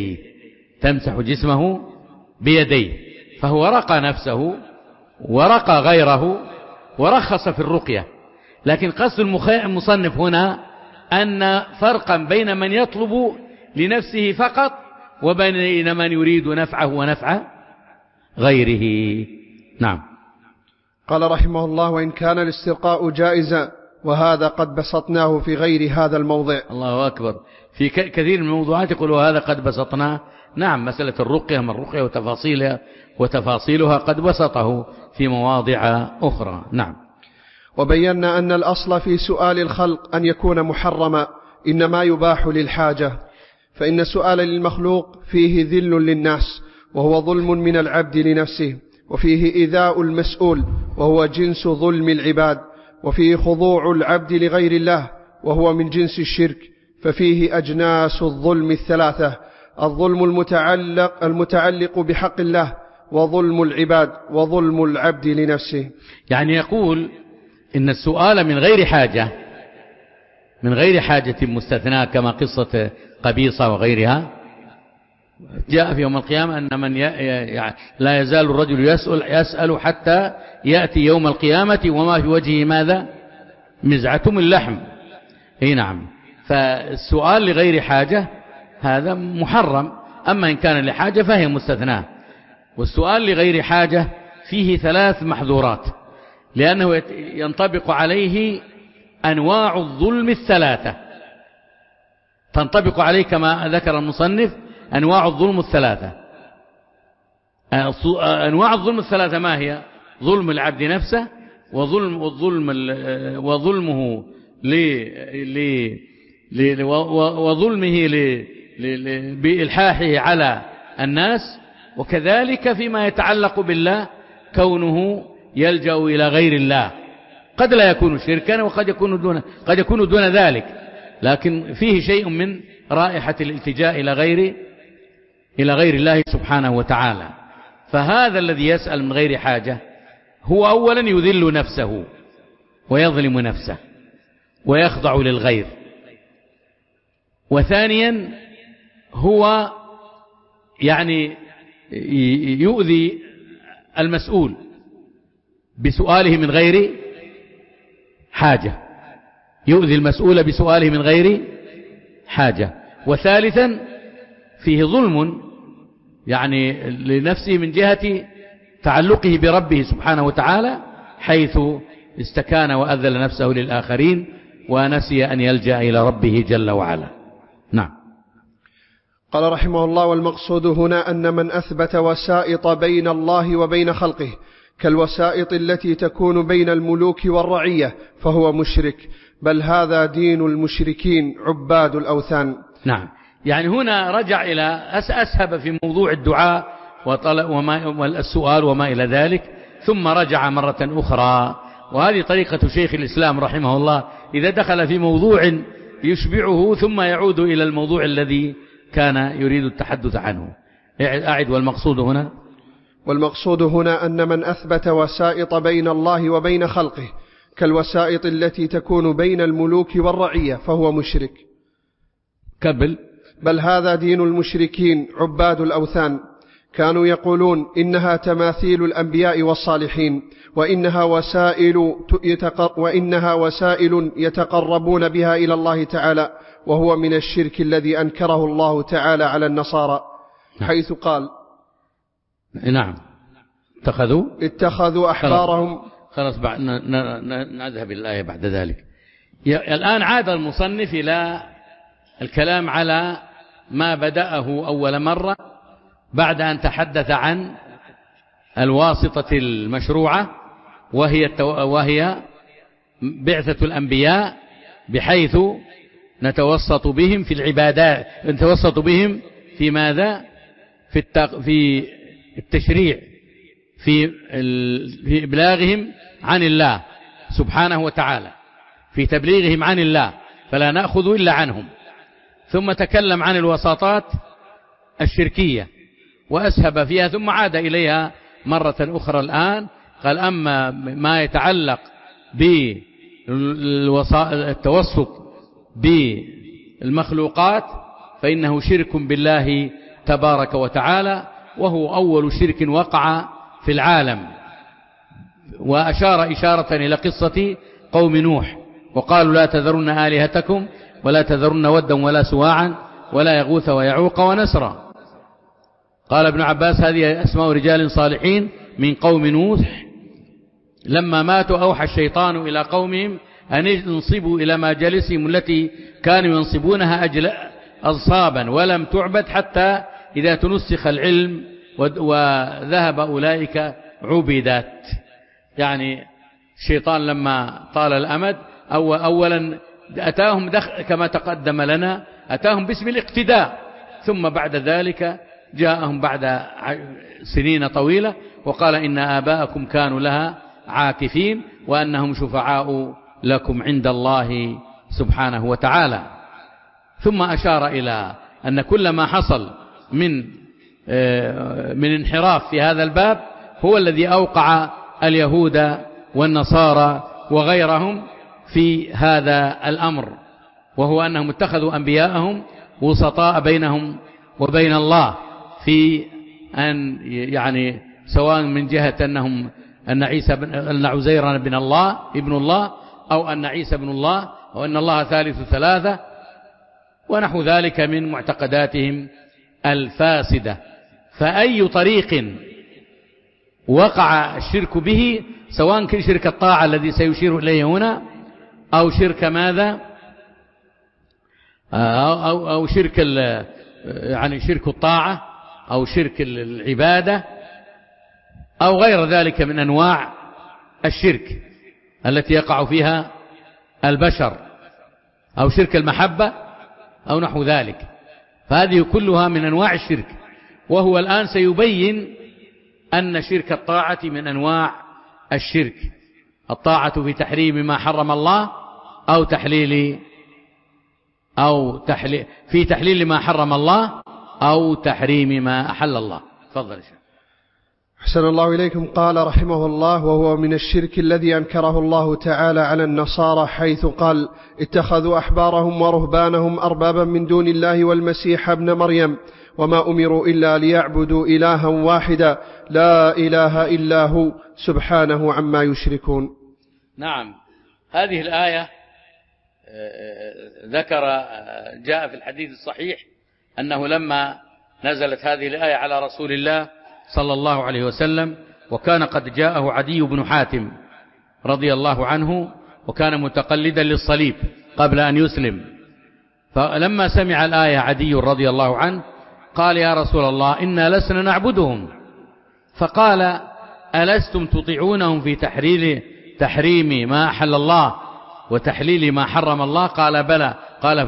بيديه، فهو رقى نفسه ورقى غيره ورخص في الرقية. لكن قصد المصنف هنا أن فرقا بين من يطلب لنفسه فقط وبين من يريد نفعه ونفع غيره. نعم. قال رحمه الله: وإن كان الاسترقاء جائزا، وهذا قد بسطناه في غير هذا الموضع. الله أكبر. في كثير من الموضوعات يقول وهذا قد بسطناه. نعم، مسألة الرقية من الرقية وتفاصيلها قد بسطه في مواضع أخرى. نعم. وبينا أن الأصل في سؤال الخلق أن يكون محرما، إنما يباح للحاجة، فإن سؤال للمخلوق فيه ذل للناس وهو ظلم من العبد لنفسه، وفيه إيذاء المسؤول وهو جنس ظلم العباد، وفيه خضوع العبد لغير الله وهو من جنس الشرك، ففيه أجناس الظلم 3: الظلم المتعلق بحق الله، وظلم العباد، وظلم العبد لنفسه. يعني يقول إن السؤال من غير حاجة مستثناة، كما قصة قبيصة وغيرها، جاء في يوم القيامة أن من لا يزال الرجل يسأل حتى يأتي يوم القيامة وما في وجهه ماذا؟ مزعة من لحم. اي نعم. فالسؤال لغير حاجة هذا محرم، أما إن كان لحاجة فهي مستثناة. والسؤال لغير حاجة فيه 3 محظورات، لأنه ينطبق عليه أنواع الظلم 3، تنطبق عليه كما ذكر المصنف أنواع الظلم 3. أنواع الظلم 3 ما هي؟ ظلم العبد نفسه، وظلمه بإلحاحه على الناس، وكذلك فيما يتعلق بالله كونه يلجأ إلى غير الله، قد لا يكون شركا وقد يكون دون ذلك، لكن فيه شيء من رائحة الالتجاء إلى غير الله سبحانه وتعالى. فهذا الذي يسأل من غير حاجة هو أولا يذل نفسه ويظلم نفسه ويخضع للغير، وثانيا هو يعني يؤذي المسؤول بسؤاله من غير حاجة، يؤذي المسؤول بسؤاله من غير حاجة، وثالثا فيه ظلم يعني لنفسه من جهة تعلقه بربه سبحانه وتعالى، حيث استكان وأذل نفسه للآخرين ونسي أن يلجأ إلى ربه جل وعلا. نعم. قال رحمه الله: والمقصود هنا أن من أثبت وسائط بين الله وبين خلقه كالوسائط التي تكون بين الملوك والرعية فهو مشرك، بل هذا دين المشركين عباد الأوثان. نعم. يعني هنا رجع إلى أسهب في موضوع الدعاء والسؤال وما إلى ذلك، ثم رجع مرة أخرى. وهذه طريقة شيخ الإسلام رحمه الله، إذا دخل في موضوع يشبعه ثم يعود إلى الموضوع الذي كان يريد التحدث عنه. أعد. والمقصود هنا أن من أثبت وسائط بين الله وبين خلقه كالوسائط التي تكون بين الملوك والرعية فهو مشرك. بل هذا دين المشركين عباد الأوثان، كانوا يقولون إنها تماثيل الأنبياء والصالحين، وإنها وسائل يتقربون بها إلى الله تعالى، وهو من الشرك الذي أنكره الله تعالى على النصارى، حيث قال: نعم، اتخذوا أحبارهم. خلاص نذهب الآية بعد ذلك. الآن عاد المصنف إلى الكلام على ما بدأه أول مرة بعد أن تحدث عن الواسطة المشروعة، وهي بعثة الأنبياء بحيث نتوسط بهم في العبادات، نتوسط بهم في ماذا؟ في التشريع، في إبلاغهم عن الله سبحانه وتعالى، في تبليغهم عن الله، فلا نأخذ إلا عنهم. ثم تكلم عن الوساطات الشركية وأسهب فيها، ثم عاد إليها مرة أخرى الآن. قال أما ما يتعلق بالتوسط بالمخلوقات فإنه شرك بالله تبارك وتعالى، وهو أول شرك وقع في العالم. وأشار إشارة إلى قصة قوم نوح، وقالوا لا تذرن آلهتكم ولا تذرن ودا ولا سواعا ولا يغوث ويعوق ونسرا. قال ابن عباس هذه أسماء رجال صالحين من قوم نوح لما ماتوا أوحى الشيطان إلى قومهم أن ينصبوا إلى مجالسهم التي كانوا ينصبونها أنصابا ولم تعبد حتى إذا تنسخ العلم وذهب أولئك عبدت. يعني الشيطان لما طال الأمد أولا أتاهم كما تقدم لنا أتاهم باسم الاقتداء، ثم بعد ذلك جاءهم بعد سنين طويلة وقال إن آباءكم كانوا لها عاكفين وأنهم شفعاء لكم عند الله سبحانه وتعالى. ثم أشار إلى أن كل ما حصل من انحراف في هذا الباب هو الذي أوقع اليهود والنصارى وغيرهم في هذا الأمر، وهو أنهم اتخذوا أنبياءهم وسطاء بينهم وبين الله، في أن يعني سواء من جهة أن عزير ابن الله أو أن عيسى ابن الله أو أن الله ثالث ثلاثة ونحو ذلك من معتقداتهم الفاسدة. فأي طريق وقع الشرك به، سواء كان شرك الطاعة الذي سيشير إليه هنا أو شرك ماذا أو شرك يعني شرك الطاعة أو شرك العبادة أو غير ذلك من أنواع الشرك التي يقع فيها البشر، أو شرك المحبة أو نحو ذلك، فهذه كلها من أنواع الشرك. وهو الآن سيبين أن شرك الطاعة من أنواع الشرك، الطاعة في تحريم ما حرم الله في تحليل ما حرم الله أو تحريم ما أحل الله. تفضل يا شيخ. أحسن الله إليكم. قال رحمه الله: وهو من الشرك الذي أنكره الله تعالى على النصارى، حيث قال: اتخذوا أحبارهم ورهبانهم أربابا من دون الله والمسيح ابن مريم وما أمروا إلا ليعبدوا إلها واحدا لا إله إلا هو سبحانه عما يشركون. نعم، هذه الآية جاء في الحديث الصحيح أنه لما نزلت هذه الآية على رسول الله صلى الله عليه وسلم، وكان قد جاءه عدي بن حاتم رضي الله عنه، وكان متقلدا للصليب قبل أن يسلم، فلما سمع الآية عدي رضي الله عنه قال: يا رسول الله، إنا لسنا نعبدهم. فقال: ألستم تطيعونهم في تحريم ما أحل الله وتحليل ما حرم الله؟ قال: بلى. قال: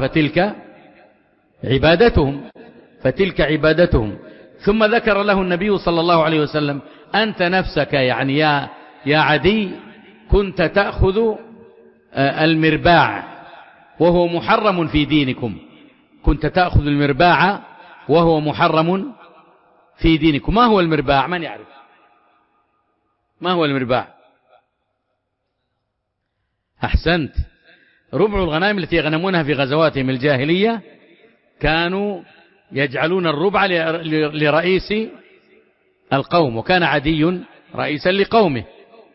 فتلك عبادتهم. ثم ذكر له النبي صلى الله عليه وسلم: أنت نفسك، يعني يا عدي، كنت تأخذ المرباع وهو محرم في دينكم، كنت تأخذ المرباع وهو محرم في دينكم. ما هو المرباع؟ من يعرف ما هو المرباع؟ أحسنت، ربع الغنائم التي يغنمونها في غزواتهم الجاهلية كانوا يجعلون الربع لرئيس القوم، وكان عدي رئيسا لقومه،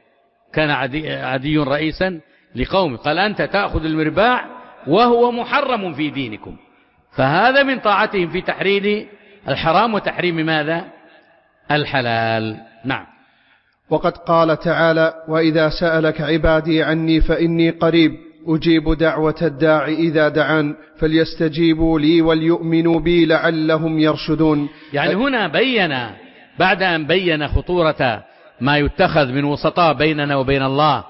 قال: أنت تأخذ المرباع وهو محرم في دينكم. فهذا من طاعتهم في تحريم الحرام وتحريم ماذا؟ الحلال. نعم. وقد قال تعالى: وإذا سألك عبادي عني فإني قريب أجيب دعوة الداع إذا دعان فليستجيبوا لي وليؤمنوا بي لعلهم يرشدون. يعني هنا بعد أن بين خطورة ما يتخذ من وسطاء بيننا وبين الله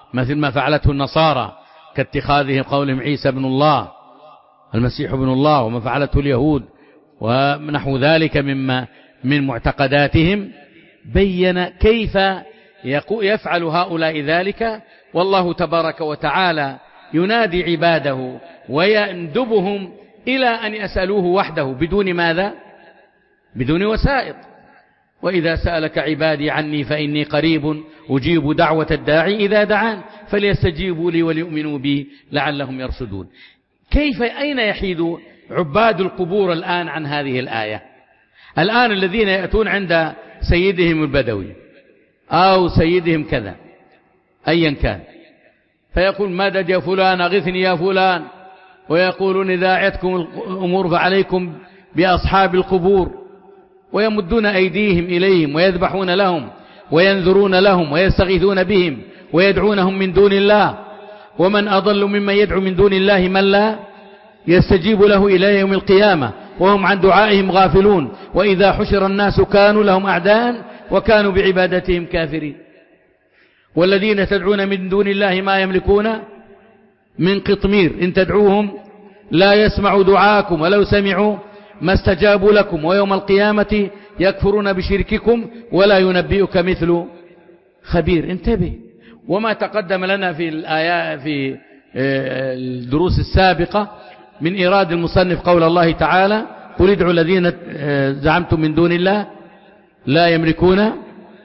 مثل ما فعلته النصارى كاتخاذهم قولهم عيسى ابن الله المسيح ابن الله، وما فعلته اليهود ونحو ذلك من معتقداتهم، بين كيف يفعل هؤلاء ذلك، والله تبارك وتعالى ينادي عباده ويندبهم إلى أن يسألوه وحده بدون ماذا؟ بدون وسائط. وإذا سألك عبادي عني فإني قريب أجيب دعوة الداعي إذا دعان فليستجيبوا لي وليؤمنوا بي لعلهم يرشدون. أين يحيد عباد القبور الآن عن هذه الآية؟ الآن الذين يأتون عند سيدهم البدوي أو سيدهم كذا أيا كان، فيقول مدد يا فلان، أغثني يا فلان، ويقولون إذا أعتكم الأمور فعليكم بأصحاب القبور، ويمدون أيديهم إليهم ويذبحون لهم وينذرون لهم ويستغيثون بهم ويدعونهم من دون الله. ومن أضل ممن يدعو من دون الله من لا يستجيب له إلى يوم القيامة وهم عن دعائهم غافلون. وإذا حشر الناس كانوا لهم أعداء وكانوا بعبادتهم كافرين. والذين تدعون من دون الله ما يملكون من قطمير إن تدعوهم لا يسمعوا دعاءكم ولو سمعوا ما استجابوا لكم ويوم القيامة يكفرون بشرككم ولا ينبئك مثل خبير. انتبه. وما تقدم لنا في الآيات في الدروس السابقة من إيراد المصنف قول الله تعالى قل ادعوا الذين زعمتم من دون الله لا يملكون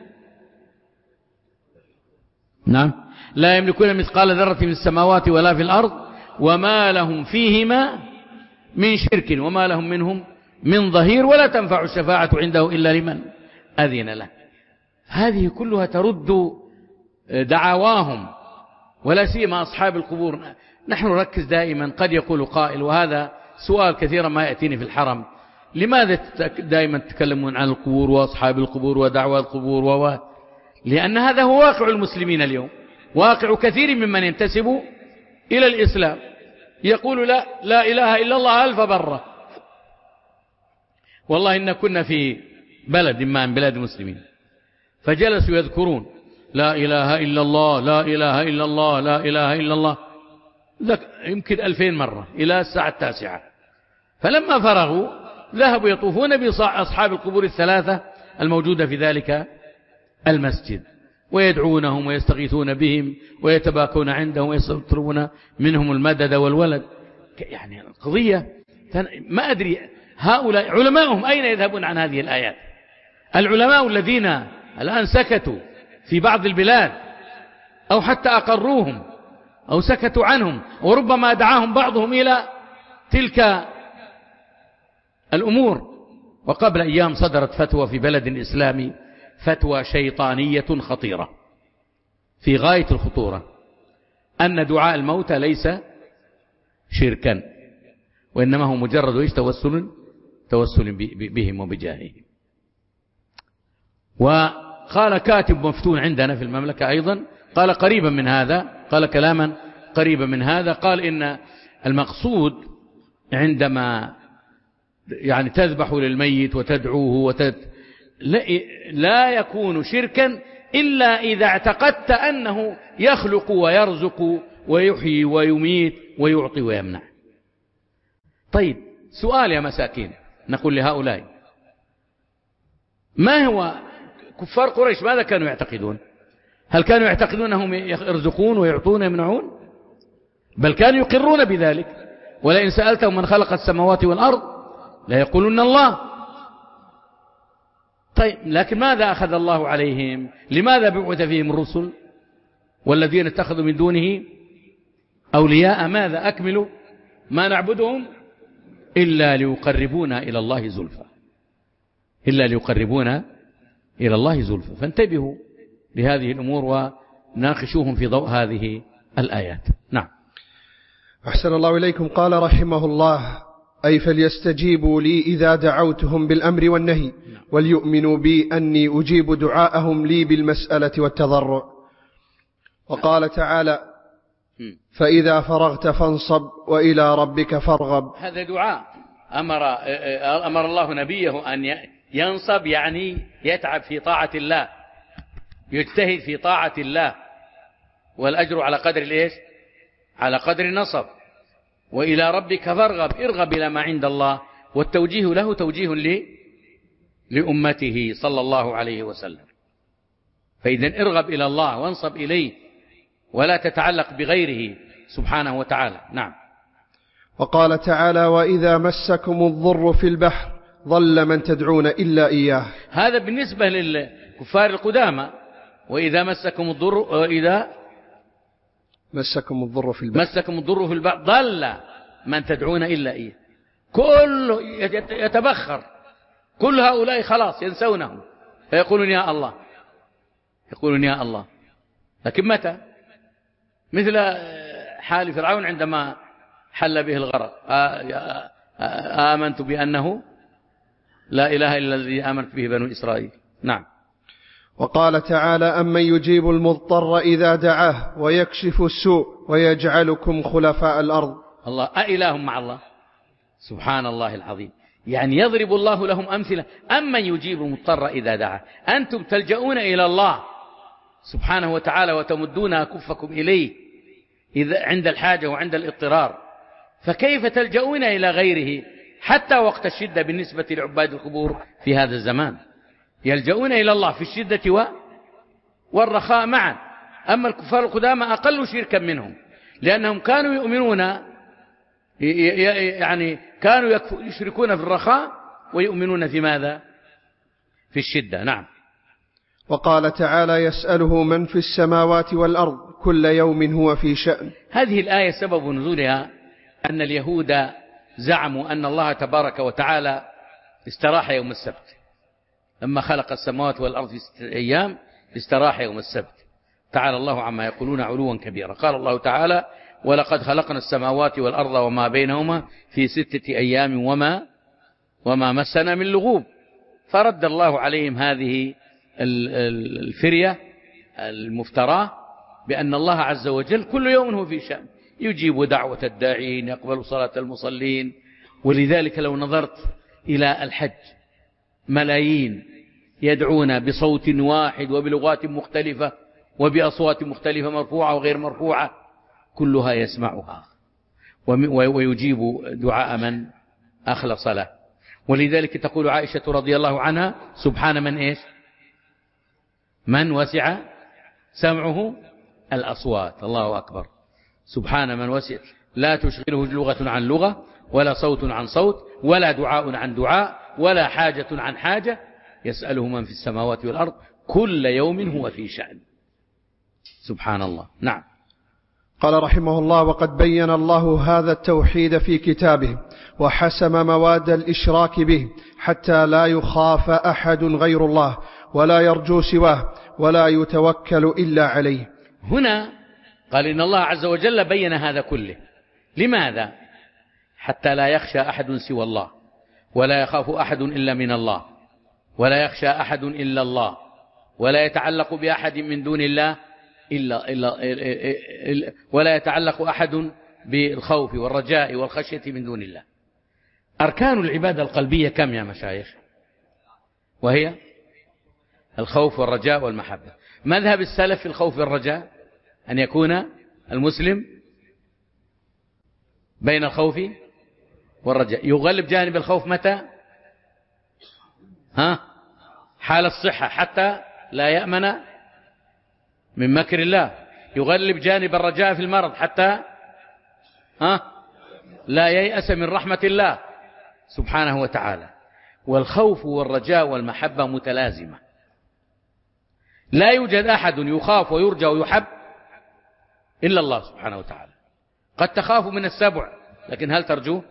لا يملكون مثقال ذرة في السماوات ولا في الأرض وما لهم فيهما من شرك وما لهم منهم من ظهير ولا تنفع الشفاعة عنده إلا لمن أذن له. هذه كلها ترد دعواهم، ولا سيما أصحاب القبور. نحن نركز دائما، قد يقول قائل، وهذا سؤال كثيرا ما يأتيني في الحرم، لماذا دائما تتكلمون عن القبور وأصحاب القبور ودعوى القبور لأن هذا هو واقع المسلمين اليوم، واقع كثير ممن ينتسب إلى الإسلام، يقول لا إله إلا الله ألف برة. والله إن كنا في بلد ما من بلاد المسلمين فجلسوا يذكرون لا إله إلا الله لا إله إلا الله لا إله إلا الله يمكن 2000 مرة إلى الساعة 9. فلما فرغوا ذهبوا يطوفون بأصحاب القبور الثلاثة الموجودة في ذلك المسجد ويدعونهم ويستغيثون بهم ويتباكون عندهم ويستطلبون منهم المدد والولد. يعني القضية ما أدري هؤلاء علماءهم أين يذهبون عن هذه الآيات؟ العلماء الذين الآن سكتوا في بعض البلاد أو حتى أقروهم أو سكتوا عنهم، وربما دعاهم بعضهم إلى تلك الأمور. وقبل أيام صدرت فتوى في بلد إسلامي، فتوى شيطانية خطيرة في غاية الخطورة، أن دعاء الموتى ليس شركا، وإنما هو مجرد توسل بهم وبجاههم. وقال كاتب مفتون عندنا في المملكة أيضا قال قريبا من هذا، قال كلاما قريبا من هذا، قال إن المقصود عندما يعني تذبح للميت وتدعوه لا يكون شركا إلا إذا اعتقدت أنه يخلق ويرزق ويحيي ويميت ويعطي ويمنع. طيب سؤال يا مساكين، نقول لهؤلاء ما هو كفار قريش ماذا كانوا يعتقدون؟ هل كانوا يعتقدون أنهم يرزقون ويعطون ويمنعون؟ بل كانوا يقرون بذلك. ولئن سألتهم من خلق السماوات والأرض لا يقولون الله. طيب لكن ماذا أخذ الله عليهم؟ لماذا بعث فيهم الرسل؟ والذين اتخذوا من دونه أولياء ماذا أكملوا ما نعبدهم إلا ليقربونا إلى الله زلفى، إلا ليقربونا إلى الله زلفى. فانتبهوا لهذه الأمور وناقشوهم في ضوء هذه الآيات. نعم. أحسن الله إليكم. قال رحمه الله أي فليستجيبوا لي إذا دعوتهم بالأمر والنهي وليؤمنوا بي أني أجيب دعاءهم لي بالمسألة والتضرع. وقال تعالى فإذا فرغت فانصب وإلى ربك فارغب. هذا دعاء أمر الله نبيه أن ينصب، يعني يتعب في طاعة الله، يجتهد في طاعة الله والأجر على قدر الإيش؟ على قدر النصب. وإلى ربك فارغب، ارغب إلى ما عند الله، والتوجيه له توجيه لأمته صلى الله عليه وسلم. فإذا ارغب إلى الله وانصب إليه ولا تتعلق بغيره سبحانه وتعالى. نعم. وقال تعالى: وإذا مسكم الضر في البحر ضل من تدعون إلا إياه. هذا بالنسبة للكفار القدامى. وإذا مسكم الضر، وإذا مسكم الضر في البحر ضل من تدعون إلا إياه. كل يتبخر، كل هؤلاء خلاص ينسونهم فيقولون يا الله، يقولون يا الله. لكن متى؟ مثل حال فرعون عندما حل به الغرق: آمنت بأنه لا إله إلا الذي آمنت به بنو إسرائيل. نعم. وقال تعالى: أمن يجيب المضطر إذا دعاه ويكشف السوء ويجعلكم خلفاء الأرض. الله أإله مع الله؟ سبحان الله العظيم. يعني يضرب الله لهم أمثلة. أمن يجيب المضطر إذا دعاه. أنتم تلجؤون إلى الله سبحانه وتعالى وتمدون أكفكم إليه إذا عند الحاجة وعند الاضطرار، فكيف تلجؤون إلى غيره حتى وقت الشدة؟ بالنسبة لعباد القبور في هذا الزمان يلجؤون إلى الله في الشدة والرخاء معا. أما الكفار القدامى أقل شركا منهم، لأنهم كانوا يؤمنون، يعني كانوا يشركون في الرخاء ويؤمنون في ماذا؟ في الشدة. نعم. وقال تعالى: يسأله من في السماوات والأرض كل يوم هو في شأن. هذه الآية سبب نزولها أن اليهود زعموا أن الله تبارك وتعالى استراح يوم السبت، لما خلق السماوات والأرض في 6 أيام استراح يوم السبت. تعالى الله عما يقولون علوا كبيرا. قال الله تعالى: ولقد خلقنا السماوات والأرض وما بينهما في 6 أيام وما مسنا من لغوب. فرد الله عليهم هذه الفرية المفتراه بأن الله عز وجل كل يوم هو في شأن، يجيب دعوة الداعين، يقبل صلاة المصلين. ولذلك لو نظرت إلى الحج ملايين يدعون بصوت واحد وبلغات مختلفة وبأصوات مختلفة مرفوعة وغير مرفوعة، كلها يسمعها ويجيب دعاء من أخلص له. ولذلك تقول عائشة رضي الله عنها: سبحان من إيش؟ من وسع سمعه الأصوات. الله أكبر. سبحان من وسع، لا تشغله لغة عن لغة، ولا صوت عن صوت، ولا دعاء عن دعاء، ولا حاجة عن حاجة، يسأله من في السماوات والأرض كل يوم هو في شأن. سبحان الله. نعم. قال رحمه الله: وقد بين الله هذا التوحيد في كتابه وحسم مواد الإشراك به حتى لا يخاف أحد غير الله ولا يرجو سواه ولا يتوكل إلا عليه. هنا قال إن الله عز وجل بين هذا كله. لماذا؟ حتى لا يخشى أحد سوى الله، ولا يخاف أحد إلا من الله، ولا يخشى أحد إلا الله، ولا يتعلق بأحد من دون الله ولا يتعلق أحد بالخوف والرجاء والخشية من دون الله. أركان العبادة القلبية كم يا مشايخ؟ وهي الخوف والرجاء والمحبة. مذهب السلف في الخوف والرجاء أن يكون المسلم بين الخوف والرجاء. يغلب جانب الخوف متى؟ حال الصحة حتى لا يأمن من مكر الله. يغلب جانب الرجاء في المرض حتى لا ييأس من رحمة الله سبحانه وتعالى. والخوف والرجاء والمحبة متلازمة. لا يوجد أحد يخاف ويرجى ويحب إلا الله سبحانه وتعالى. قد تخاف من السبع لكن هل ترجوه؟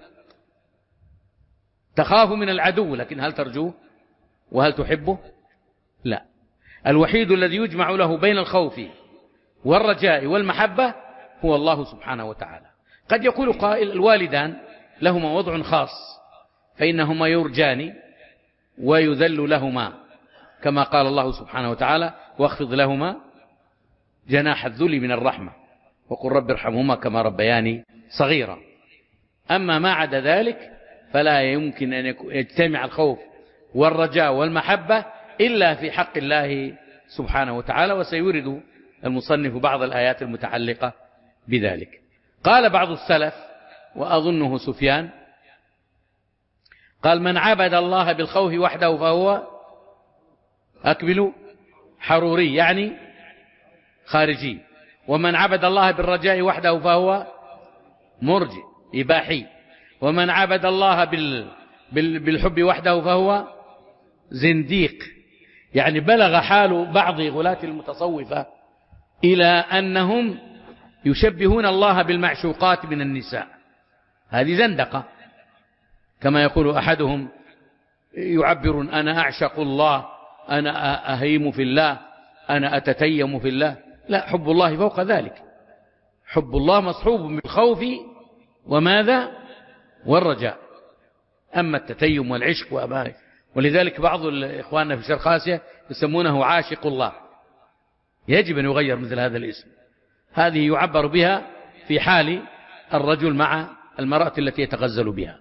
تخاف من العدو لكن هل ترجوه؟ وهل تحبه؟ لا. الوحيد الذي يجمع له بين الخوف والرجاء والمحبة هو الله سبحانه وتعالى. قد يقول قائل: الوالدان لهما وضع خاص فإنهما يرجان ويذل لهما، كما قال الله سبحانه وتعالى: واخفض لهما جناح الذل من الرحمة وقل رب ارحمهما كما ربياني صغيرا. أما ما عدا ذلك فلا يمكن أن يجتمع الخوف والرجاء والمحبة إلا في حق الله سبحانه وتعالى. وسيورد المصنف بعض الآيات المتعلقة بذلك. قال بعض السلف وأظنه سفيان قال: من عبد الله بالخوف وحده فهو أكمل حروري، يعني خارجي. ومن عبد الله بالرجاء وحده فهو مرجئ إباحي. ومن عبد الله بالحب وحده فهو زنديق. يعني بلغ حال بعض غلاة المتصوفة إلى أنهم يشبهون الله بالمعشوقات من النساء. هذه زندقة. كما يقول أحدهم يعبر: أنا أعشق الله، أنا أهيم في الله، أنا أتتيم في الله. لا، حب الله فوق ذلك. حب الله مصحوب بالخوف وماذا؟ والرجاء. أما التتيم والعشق وأبائه، ولذلك بعض إخواننا في شرق آسيا يسمونه عاشق الله. يجب أن يغير مثل هذا الاسم. هذه يعبر بها في حال الرجل مع المرأة التي يتغزل بها.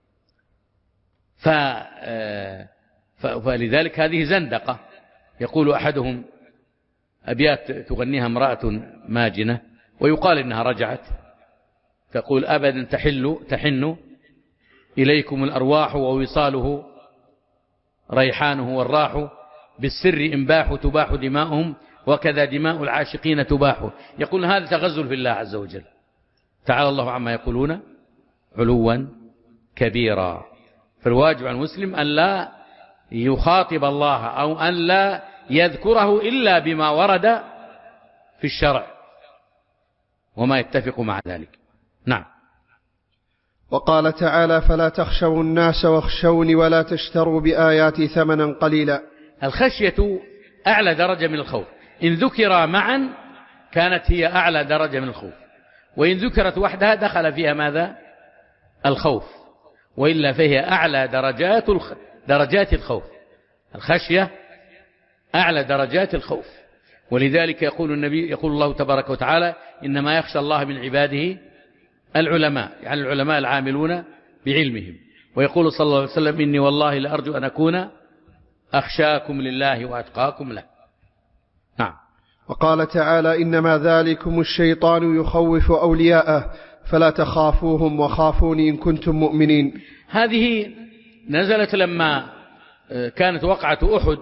فلذلك هذه زندقة. يقول أحدهم أبيات تغنيها امرأة ماجنة ويقال إنها رجعت، تقول: أبدا تحن إليكم الأرواح ووصاله ريحانه والراح، بالسر إنباح تباح دماؤهم وكذا دماء العاشقين تباح. يقول هذا تغزل في الله عز وجل. تعالى الله عما يقولون علوا كبيرا. فالواجب على المسلم أن لا يخاطب الله أو أن لا يذكره إلا بما ورد في الشرع وما يتفق مع ذلك. نعم. وقال تعالى: فلا تخشوا الناس واخشوني ولا تشتروا بآياتي ثمنا قليلا. الخشية أعلى درجة من الخوف. إن ذكر معا كانت هي أعلى درجة من الخوف، وإن ذكرت وحدها دخل فيها ماذا؟ الخوف، وإلا فهي أعلى درجات الخوف. الخشية أعلى درجات الخوف. ولذلك يقول الله تبارك وتعالى: إنما يخشى الله من عباده العلماء، يعني العلماء العاملون بعلمهم. ويقول صلى الله عليه وسلم: إني والله لأرجو أن أكون أخشاكم لله وأتقاكم له. نعم. وقال تعالى: إنما ذلكم الشيطان يخوف أولياءه فلا تخافوهم وخافوني إن كنتم مؤمنين. هذه نزلت لما كانت وقعة أحد،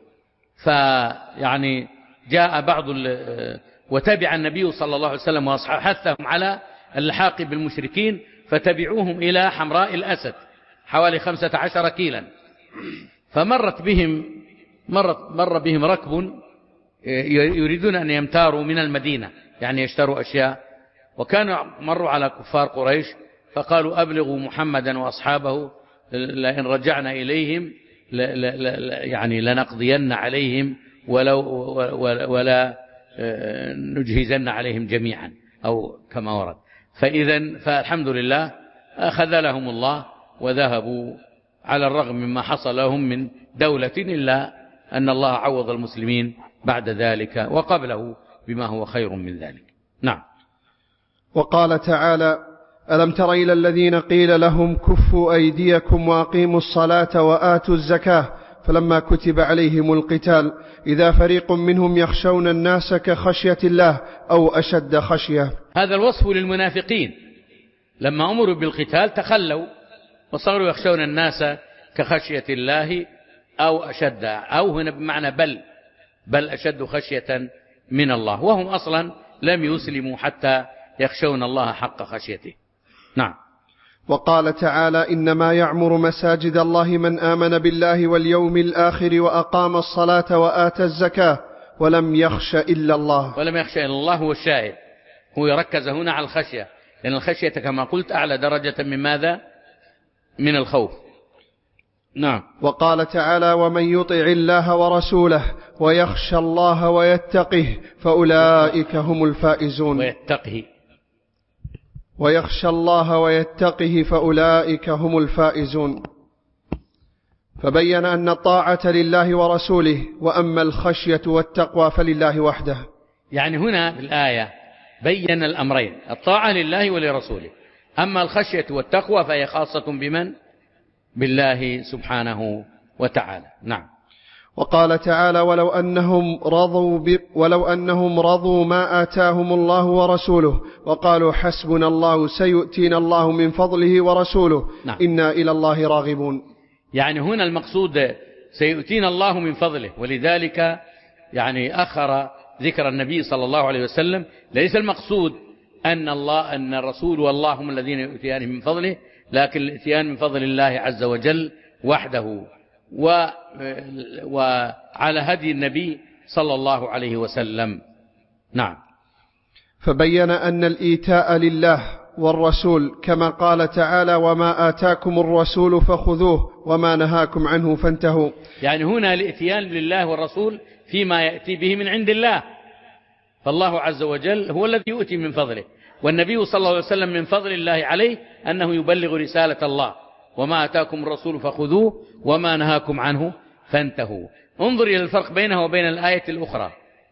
فيعني جاء بعض وتبع النبي صلى الله عليه وسلم وأصحابه حثهم على اللحاق بالمشركين، فتبعوهم إلى حمراء الأسد حوالي 15 كيلا. فمرت بهم مر بهم ركب يريدون أن يمتاروا من المدينة، يعني يشتروا أشياء، وكانوا مروا على كفار قريش فقالوا: أبلغوا محمدا وأصحابه لئن رجعنا إليهم يعني لنقضين عليهم ولا نجهزن عليهم جميعا، أو كما ورد. فالحمد لله أخذلهم الله وذهبوا على الرغم مما حصل لهم من دولة، إلا أن الله عوض المسلمين بعد ذلك وقبله بما هو خير من ذلك. نعم. وقال تعالى: ألم تر إلى الذين قيل لهم كفوا أيديكم وأقيموا الصلاة وآتوا الزكاة فلما كتب عليهم القتال إذا فريق منهم يخشون الناس كخشية الله أو أشد خشية. هذا الوصف للمنافقين، لما أمروا بالقتال تخلوا وصاروا يخشون الناس كخشية الله أو أشد، أو هنا بمعنى بل أشد خشية من الله، وهم أصلا لم يسلموا حتى يخشون الله حق خشيته. نعم. وقال تعالى: إنما يعمر مساجد الله من آمن بالله واليوم الآخر وأقام الصلاة وآتى الزكاة ولم يخش إلا الله. ولم يخش إلا الله هو الشاهد. هو يركز هنا على الخشية، لأن الخشية كما قلت أعلى درجة من ماذا؟ من الخوف. نعم. وقال تعالى: ومن يطع الله ورسوله ويخشى الله ويتقه فأولئك هم الفائزون. ويخشى الله ويتقه فأولئك هم الفائزون. فبين أن الطاعة لله ورسوله، وأما الخشية والتقوى فلله وحده. يعني هنا بالآية بين الأمرين: الطاعة لله ولرسوله، أما الخشية والتقوى فهي خاصة بمن؟ بالله سبحانه وتعالى. نعم. وقال تعالى ولو أنهم رضوا ما آتاهم الله ورسوله وقالوا حسبنا الله سيؤتينا الله من فضله ورسوله نعم. إنا إلى الله راغبون. يعني هنا المقصود سيؤتينا الله من فضله، ولذلك يعني أخر ذكر النبي صلى الله عليه وسلم. ليس المقصود أن الرسول والله هم الذين يؤتيان من فضله، لكن الاتيان من فضل الله عز وجل وحده وعلى هدي النبي صلى الله عليه وسلم. نعم. فبين أن الإيتاء لله والرسول كما قال تعالى وما آتاكم الرسول فخذوه وما نهاكم عنه فانتهوا. يعني هنا الاتيان لله والرسول فيما يأتي به من عند الله، فالله عز وجل هو الذي يؤتي من فضله، والنبي صلى الله عليه وسلم من فضل الله عليه أنه يبلغ رسالة الله، وما آتاكم الرسول فخذوه وما نهاكم عنه فانتهوا. انظر إلى الفرق بينه وبين الآية الأخرى.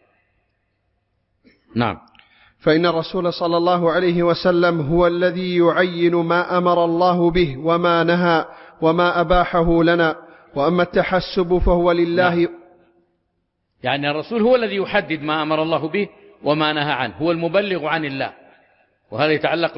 نعم. فإن الرسول صلى الله عليه وسلم هو الذي يعين ما أمر الله به وما نهى وما أباحه لنا، وأما التحسب فهو لله. نعم. يعني الرسول هو الذي يحدد ما أمر الله به وما نهى عنه، هو المبلغ عن الله، وهذا يتعلق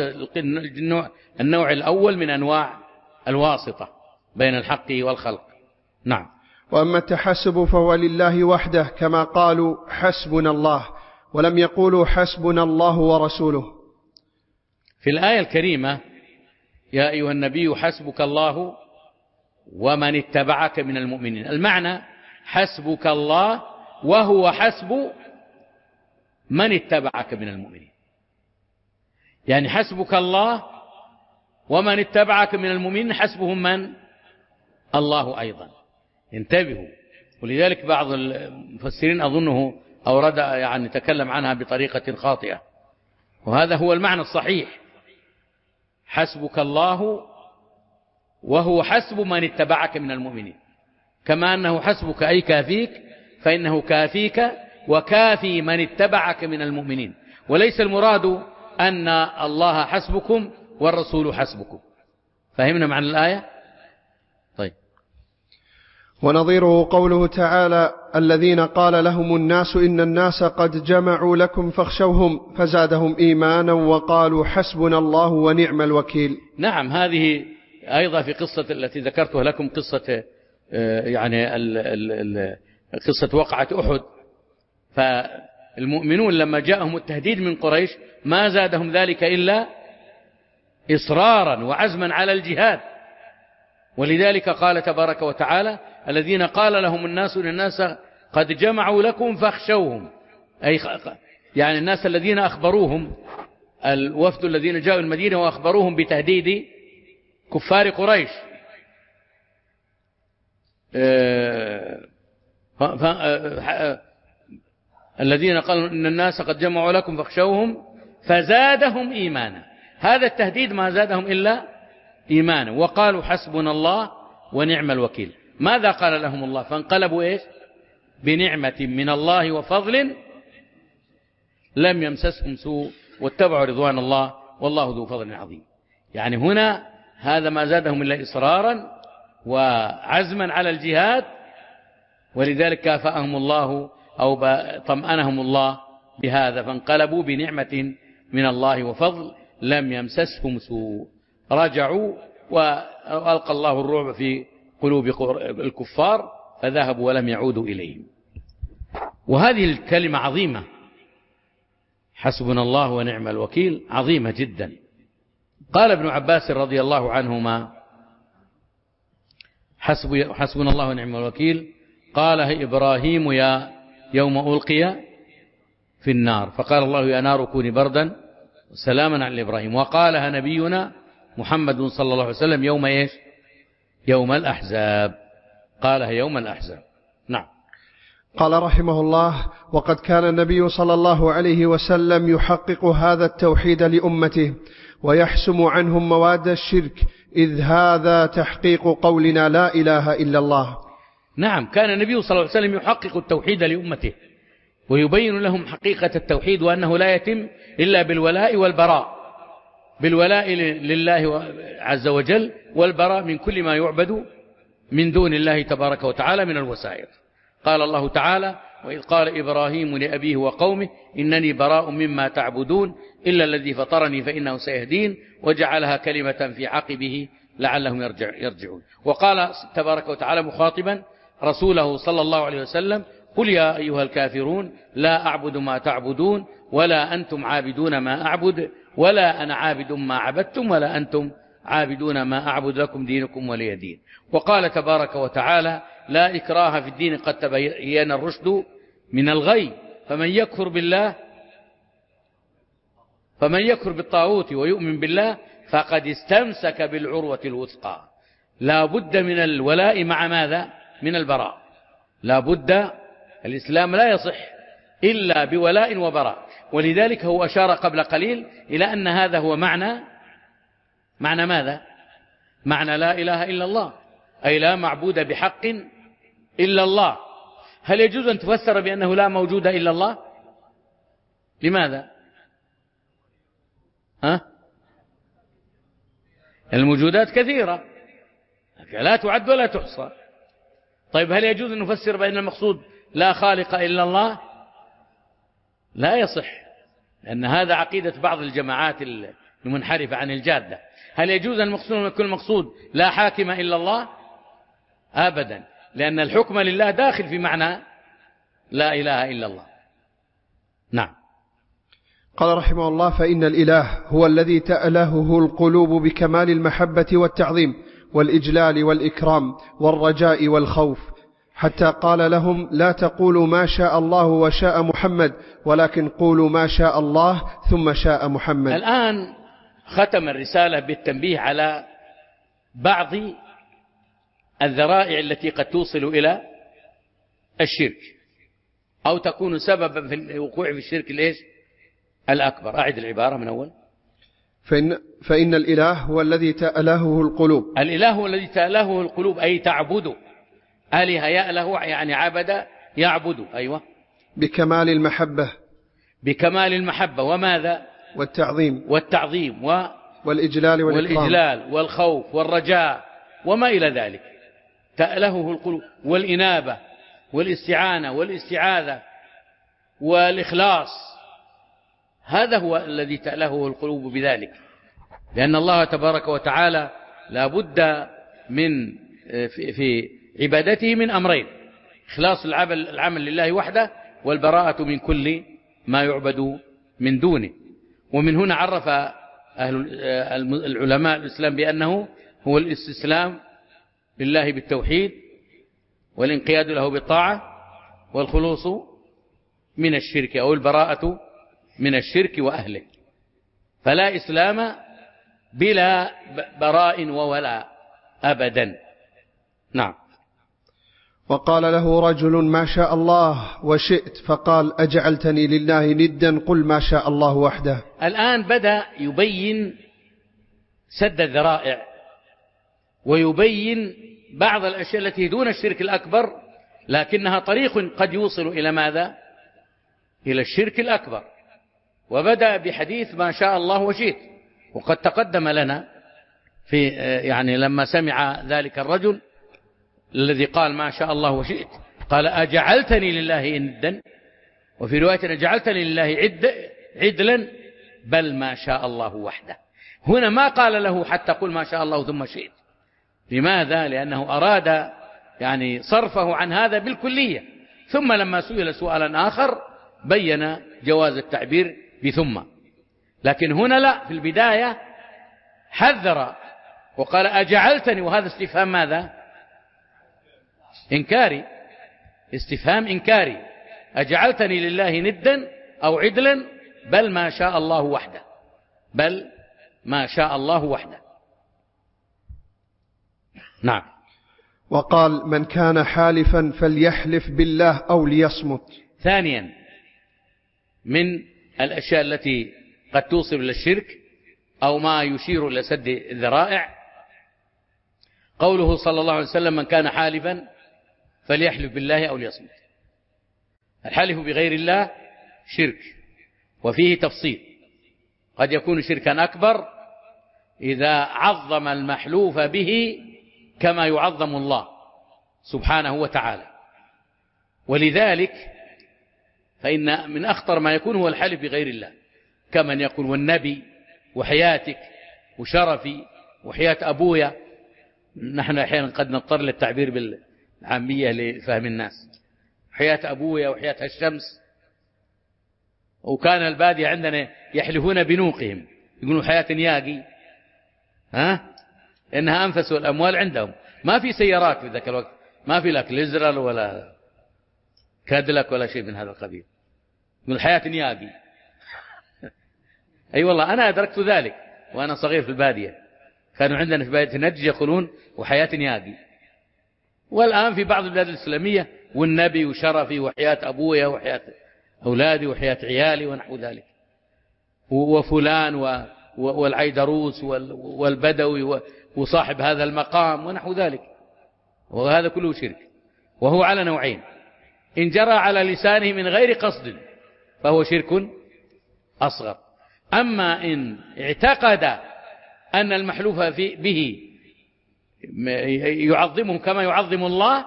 بالنوع الأول من أنواع الواسطة بين الحق والخلق. نعم. وأما التحسب فهو لله وحده كما قالوا حسبنا الله، ولم يقولوا حسبنا الله ورسوله. في الآية الكريمة يا أيها النبي حسبك الله ومن اتبعك من المؤمنين، المعنى حسبك الله وهو حسب من اتبعك من المؤمنين، يعني حسبك الله ومن اتبعك من المؤمنين حسبهم من؟ الله أيضا. انتبهوا. ولذلك بعض المفسرين أظنه أورد يعني تكلم عنها بطريقة خاطئة، وهذا هو المعنى الصحيح. حسبك الله وهو حسب من اتبعك من المؤمنين، كما أنه حسبك أي كافيك، فإنه كافيك وكافي من اتبعك من المؤمنين، وليس المراد أن الله حسبكم والرسول حسبكم. فهمنا معنى الآية؟ طيب. ونظيره قوله تعالى الذين قال لهم الناس إن الناس قد جمعوا لكم فاخشوهم فزادهم إيمانا وقالوا حسبنا الله ونعم الوكيل. نعم. هذه أيضا في قصة التي ذكرتها لكم، قصة يعني قصة وقعة أحد. فالمؤمنون لما جاءهم التهديد من قريش ما زادهم ذلك إلا إصرارا وعزما على الجهاد، ولذلك قال تبارك وتعالى الذين قال لهم الناس إن الناس قد جمعوا لكم فاخشوهم، أي يعني الناس الذين أخبروهم، الوفد الذين جاءوا المدينة وأخبروهم بتهديد كفار قريش. الذين قالوا إن الناس قد جمعوا لكم فاخشوهم فزادهم إيمانا، هذا التهديد ما زادهم إلا إيمانا، وقالوا حسبنا الله ونعم الوكيل. ماذا قال لهم الله؟ فانقلبوا إيش؟ بنعمة من الله وفضل لم يمسسهم سوء واتبعوا رضوان الله والله ذو فضل عظيم. يعني هنا هذا ما زادهم إلا إصرارا وعزما على الجهاد، ولذلك كافأهم الله أو طمأنهم الله بهذا، فانقلبوا بنعمة من الله وفضل لم يمسسهم سوء، رجعوا وألقى الله الرعب في قلوب الكفار فذهبوا ولم يعودوا إليهم. وهذه الكلمة عظيمة، حسبنا الله ونعم الوكيل، عظيمة جدا. قال ابن عباس رضي الله عنهما حسبنا الله ونعم الوكيل قالها إبراهيم يوم ألقي في النار، فقال الله يا نار كوني بردا سلاما على إبراهيم. وقالها نبينا محمد صلى الله عليه وسلم يوم إيش؟ يوم الأحزاب، قالها يوم الأحزاب. نعم. قال رحمه الله وقد كان النبي صلى الله عليه وسلم يحقق هذا التوحيد لأمته ويحسم عنهم مواد الشرك، إذ هذا تحقيق قولنا لا إله إلا الله. نعم. كان النبي صلى الله عليه وسلم يحقق التوحيد لأمته ويبين لهم حقيقة التوحيد، وأنه لا يتم إلا بالولاء والبراء، بالولاء لله عز وجل والبراء من كل ما يعبد من دون الله تبارك وتعالى من الوسائط. قال الله تعالى: وإذ قال إبراهيم لأبيه وقومه إنني براء مما تعبدون إلا الذي فطرني فإنه سيهدين وجعلها كلمة في عقبه لعلهم يرجعون. وقال تبارك وتعالى مخاطبا رسوله صلى الله عليه وسلم: قل يا أيها الكافرون لا أعبد ما تعبدون ولا أنتم عابدون ما أعبد ولا أنا عابد ما عبدتم ولا أنتم عابدون ما أعبد لكم دينكم ولي دين. وقال تبارك وتعالى: لا إكراه في الدين قد تبين الرشد من الغي فمن يكفر بالطاغوت ويؤمن بالله فقد استمسك بالعروة الوثقى. لا بد من الولاء مع ماذا؟ من البراء. لا بد، الإسلام لا يصح إلا بولاء وبراء. ولذلك هو أشار قبل قليل إلى أن هذا هو معنى ماذا؟ معنى لا إله إلا الله، أي لا معبود بحق إلا الله. هل يجوز أن تفسر بأنه لا موجود إلا الله؟ لماذا؟ الموجودات كثيرة لا تعد ولا تحصى. طيب هل يجوز أن نفسر بأن المقصود لا خالق إلا الله؟ لا يصح، لأن هذا عقيدة بعض الجماعات المنحرفة عن الجادة. هل يجوز أن يكون المقصود لا حاكم إلا الله؟ أبدا، لأن الحكم لله داخل في معنى لا إله إلا الله. نعم. قال رحمه الله: فإن الإله هو الذي تألهه القلوب بكمال المحبة والتعظيم والإجلال والإكرام والرجاء والخوف، حتى قال لهم: لا تقولوا ما شاء الله وشاء محمد ولكن قولوا ما شاء الله ثم شاء محمد. الآن ختم الرسالة بالتنبيه على بعض الذرائع التي قد توصل إلى الشرك أو تكون سببا في الوقوع في الشرك الأكبر. أعد العبارة من أول. فإن الإله هو الذي تألهه القلوب. الإله هو الذي تألهه القلوب، أي تعبده. أله يأله يعني عبد يعبد. أيوة. بكمال المحبة. بكمال المحبة وماذا؟ والتعظيم والإجلال والخوف والرجاء وما إلى ذلك. تألهه القلوب والإنابة والاستعانة والاستعاذة والإخلاص، هذا هو الذي تألهه القلوب بذلك. لأن الله تبارك وتعالى لا بد من في عبادته من أمرين: إخلاص العمل لله وحده والبراءة من كل ما يعبد من دونه. ومن هنا عرف العلماء الإسلام بأنه هو الاستسلام لله بالتوحيد والانقياد له بالطاعة والخلوص من الشرك أو البراءة من الشرك وأهله. فلا إسلام بلا براء وولاء أبدا. نعم. وقال له رجل: ما شاء الله وشئت، فقال: أجعلتني لله ندا؟ قل ما شاء الله وحده. الآن بدأ يبين سد الذرائع ويبين بعض الأشياء التي دون الشرك الأكبر لكنها طريق قد يوصل إلى ماذا؟ إلى الشرك الأكبر. وبدأ بحديث ما شاء الله وشئت، وقد تقدم لنا في لما سمع ذلك الرجل الذي قال ما شاء الله وشئت قال: أجعلتني لله ندا؟ وفي رواية: أجعلتني لله عدلا؟ بل ما شاء الله وحده. هنا ما قال له حتى قل ما شاء الله ثم شئت. لماذا؟ لأنه أراد صرفه عن هذا بالكلية. ثم لما سئل سؤالا آخر بين جواز التعبير بثم. لكن هنا لا، في البداية حذر وقال: أجعلتني، وهذا استفهام ماذا؟ إنكاري، استفهام إنكاري. أجعلتني لله ندا أو عدلا؟ بل ما شاء الله وحده. بل ما شاء الله وحده. نعم. وقال: من كان حالفا فليحلف بالله أو ليصمت. ثانيا من الأشياء التي قد توصل إلى الشرك أو ما يشير إلى سد الذرائع قوله صلى الله عليه وسلم: من كان حالفا فليحلف بالله أو ليصمت. الحلف بغير الله شرك، وفيه تفصيل. قد يكون شركا أكبر إذا عظم المحلوف به كما يعظم الله، سبحانه وتعالى. ولذلك فإن من أخطر ما يكون هو الحلف بغير الله، كمن يقول والنبي وحياتك وشرفي وحياة أبويا. نحن أحيانا قد نضطر للتعبير بالعامية لفهم الناس، حياة أبويا وحياة الشمس. وكان البادية عندنا يحلفون بنوقهم، يقولون حياة نياقي، إنها أنفس الأموال عندهم. ما في سيارات في ذاك الوقت، ما في لك ليزرال ولا كادلك ولا شيء من هذا القبيل، من الحياة نياقي. أي والله أنا أدركت ذلك وأنا صغير في البادية، كانوا عندنا في بادية نجد يقولون وحياة نياقي. والآن في بعض البلاد الإسلامية والنبي وشرفي وحياة أبويا وحياة أولادي وحياة عيالي ونحو ذلك، وفلان والعيدروس والبدوي وصاحب هذا المقام ونحو ذلك. وهذا كله شرك، وهو على نوعين: إن جرى على لسانه من غير قصد فهو شرك أصغر، أما إن اعتقد أن المحلوف به يعظمه كما يعظم الله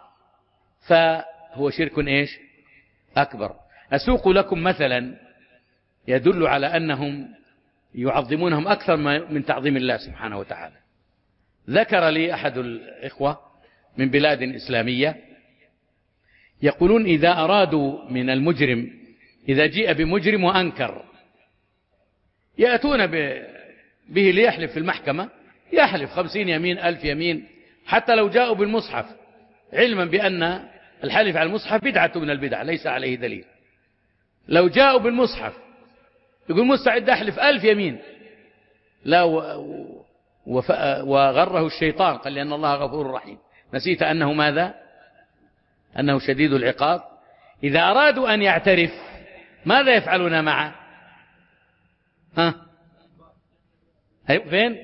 فهو شرك إيش؟ أكبر. أسوق لكم مثلا يدل على أنهم يعظمونهم أكثر من تعظيم الله سبحانه وتعالى. ذكر لي أحد الإخوة من بلاد إسلامية يقولون إذا أرادوا من المجرم، إذا جيء بمجرم وأنكر، يأتون به ليحلف في المحكمة، يحلف 50 يمين 1000 يمين، حتى لو جاءوا بالمصحف، علما بأن الحلف على المصحف بدعة من البدع ليس عليه دليل. لو جاءوا بالمصحف يقول مستعد أحلف 1000 يمين، لا وغره الشيطان، قال لأن الله غفور رحيم، نسيت أنه ماذا؟ أنه شديد العقاب. إذا أرادوا أن يعترف ماذا يفعلون معه؟ فين؟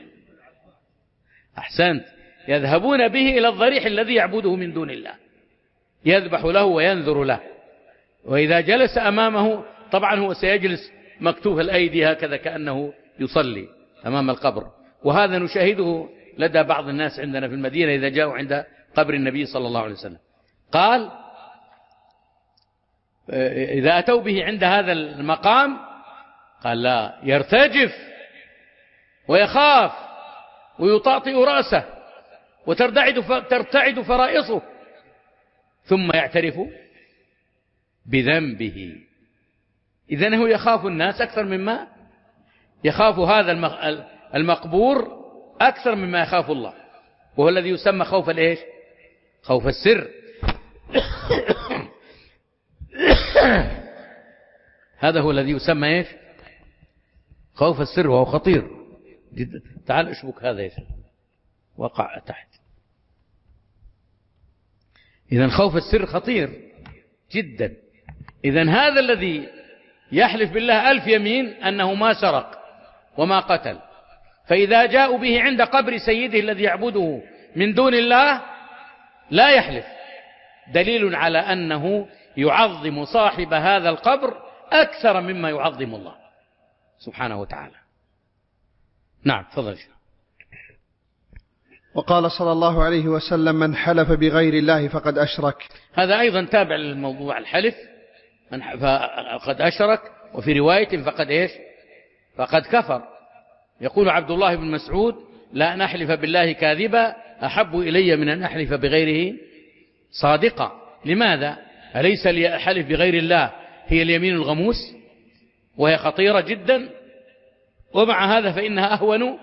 أحسنت، يذهبون به إلى الضريح الذي يعبده من دون الله، يذبح له وينذر له، وإذا جلس أمامه طبعا هو سيجلس مكتوف الأيدي هكذا كأنه يصلي أمام القبر. وهذا نشاهده لدى بعض الناس عندنا في المدينة إذا جاءوا عند قبر النبي صلى الله عليه وسلم. قال إذا أتوا به عند هذا المقام قال لا، يرتجف ويخاف ويطاطئ رأسه وترتعد فرائصه، ثم يعترف بذنبه. إذن هو يخاف الناس أكثر مما يخاف هذا المقبور، أكثر مما يخاف الله، وهو الذي يسمى خوف الإيش؟ خوف السر. هذا هو الذي يسمى إيش؟ خوف السر، وهو خطير جدا. تعال اشبك هذا إيش؟ وقع تحت. إذن خوف السر خطير جدا. إذن هذا الذي يحلف بالله 1000 يمين أنه ما سرق وما قتل، فإذا جاءوا به عند قبر سيده الذي يعبده من دون الله لا يحلف، دليل على أنه يعظم صاحب هذا القبر أكثر مما يعظم الله سبحانه وتعالى. نعم تفضل. وقال صلى الله عليه وسلم: من حلف بغير الله فقد أشرك. هذا أيضا تابع للموضوع الحلف، فقد أشرك، وفي رواية فقد إيش؟ فقد كفر. يقول عبد الله بن مسعود: لا نحلف بالله كاذبا أحب إلي من أن أحلف بغيره صادقا. لماذا؟ أليس لي أحلف بغير الله هي اليمين الغموس وهي خطيرة جدا، ومع هذا فإنها أهون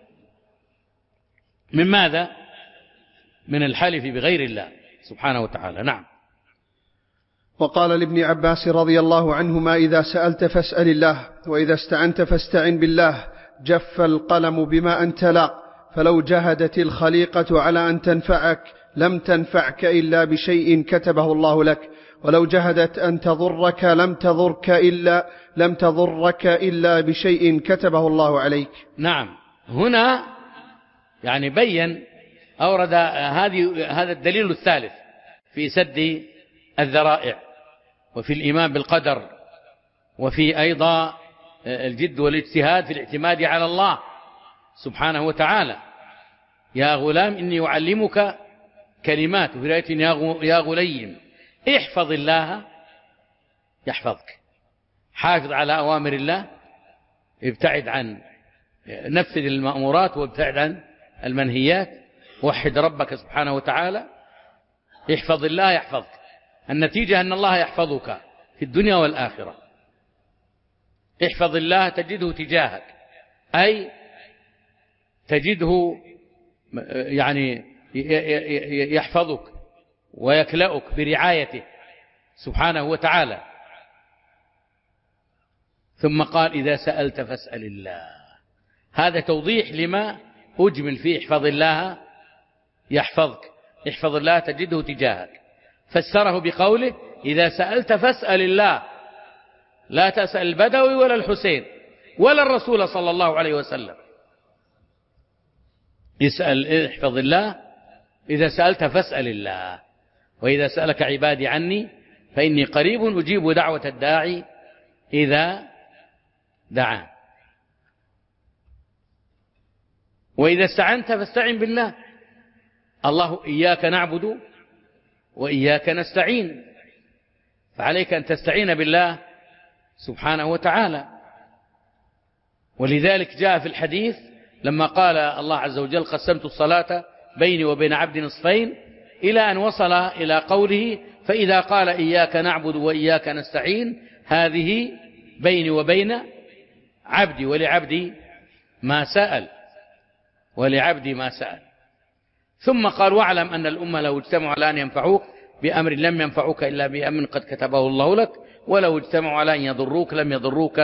من ماذا؟ من الحلف بغير الله سبحانه وتعالى. نعم. وقال لابن عباس رضي الله عنهما: إذا سألت فاسأل الله، وإذا استعنت فاستعن بالله، جف القلم بما أنت لا، فلو جهدت الخليقة على أن تنفعك لم تنفعك إلا بشيء كتبه الله لك، ولو جهدت أن تضرك لم تضرك إلا بشيء كتبه الله عليك. نعم. هنا يعني بين أورد هذا الدليل الثالث في سد الذرائع، وفي الإيمان بالقدر، وفي أيضا الجد والاجتهاد في الاعتماد على الله سبحانه وتعالى. يا غلام إني أعلمك كلمات، وفي رواية يا غليم احفظ الله يحفظك. حافظ على أوامر الله، ابتعد عن نفذ المأمورات وابتعد عن المنهيات، وحد ربك سبحانه وتعالى. احفظ الله يحفظك، النتيجة أن الله يحفظك في الدنيا والآخرة. احفظ الله تجده تجاهك، أي تجده يعني يحفظك ويكلأك برعايته سبحانه وتعالى. ثم قال إذا سألت فاسأل الله. هذا توضيح لما أجمل فيه احفظ الله يحفظك، احفظ الله تجده تجاهك. فسره بقوله إذا سألت فاسأل الله، لا تسأل البدوي ولا الحسين ولا الرسول صلى الله عليه وسلم. اسأل احفظ الله، إذا سألت فاسأل الله. وإذا سألك عبادي عني فإني قريب أجيب دعوة الداعي إذا دعان. وإذا استعنت فاستعن بالله. الله إياك نعبد وإياك نستعين، فعليك أن تستعين بالله سبحانه وتعالى. ولذلك جاء في الحديث لما قال الله عز وجل قسمت الصلاة بيني وبين عبد نصفين، إلى أن وصل إلى قوله فإذا قال إياك نعبد وإياك نستعين هذه بيني وبين عبدي ولعبدي ما سأل، ولعبدي ما سأل. ثم قال واعلم أن الأمة لو اجتمعوا على أن ينفعوك بأمر لم ينفعوك إلا بأمر قد كتبه الله لك، ولو اجتمعوا على أن يضروك لم يضروك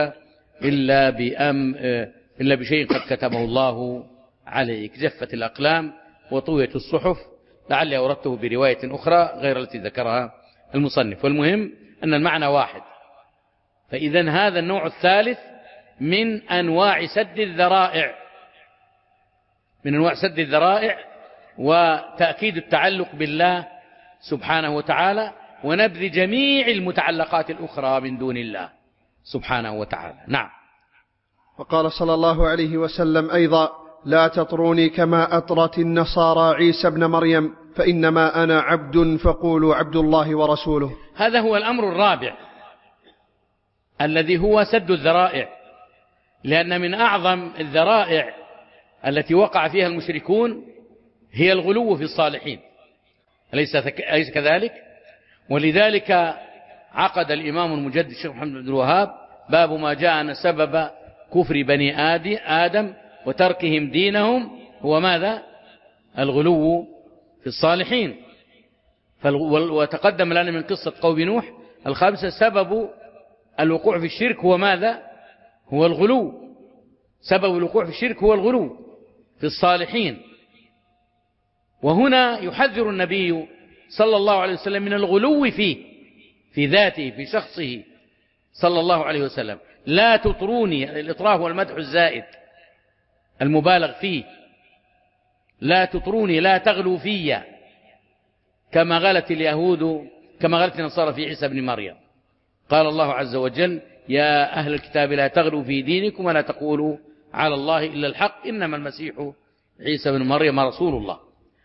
إلا بشيء قد كتبه الله عليك. جفت الأقلام وطويت الصحف. لعلي أوردته برواية أخرى غير التي ذكرها المصنف، والمهم أن المعنى واحد. فإذا هذا النوع الثالث من أنواع سد الذرائع، من أنواع سد الذرائع وتأكيد التعلق بالله سبحانه وتعالى، ونبذ جميع المتعلقات الأخرى من دون الله سبحانه وتعالى. نعم. وقال صلى الله عليه وسلم أيضا لا تطروني كما أطرت النصارى عيسى ابن مريم فإنما أنا عبد فقولوا عبد الله ورسوله. هذا هو الأمر الرابع الذي هو سد الذرائع، لأن من أعظم الذرائع التي وقع فيها المشركون هي الغلو في الصالحين، أليس كذلك؟ ولذلك عقد الإمام المجدد الشيخ محمد بن عبد الوهاب باب ما جاء أن سبب كفر بني آدم وتركهم دينهم هو ماذا؟ الغلو في الصالحين. وتقدم لنا من قصة قوم نوح الخامسة سبب الوقوع في الشرك هو ماذا؟ هو الغلو. سبب الوقوع في الشرك هو الغلو في الصالحين. وهنا يحذر النبي صلى الله عليه وسلم من الغلو في ذاته في شخصه صلى الله عليه وسلم. لا تطروني، الإطراء هو المدح الزائد المبالغ فيه. لا تطروني، لا تغلوا في كما غلت اليهود، كما غلت النصارى في عيسى بن مريم. قال الله عز وجل يا أهل الكتاب لا تغلوا في دينكم ولا تقولوا على الله إلا الحق إنما المسيح عيسى بن مريم رسول الله.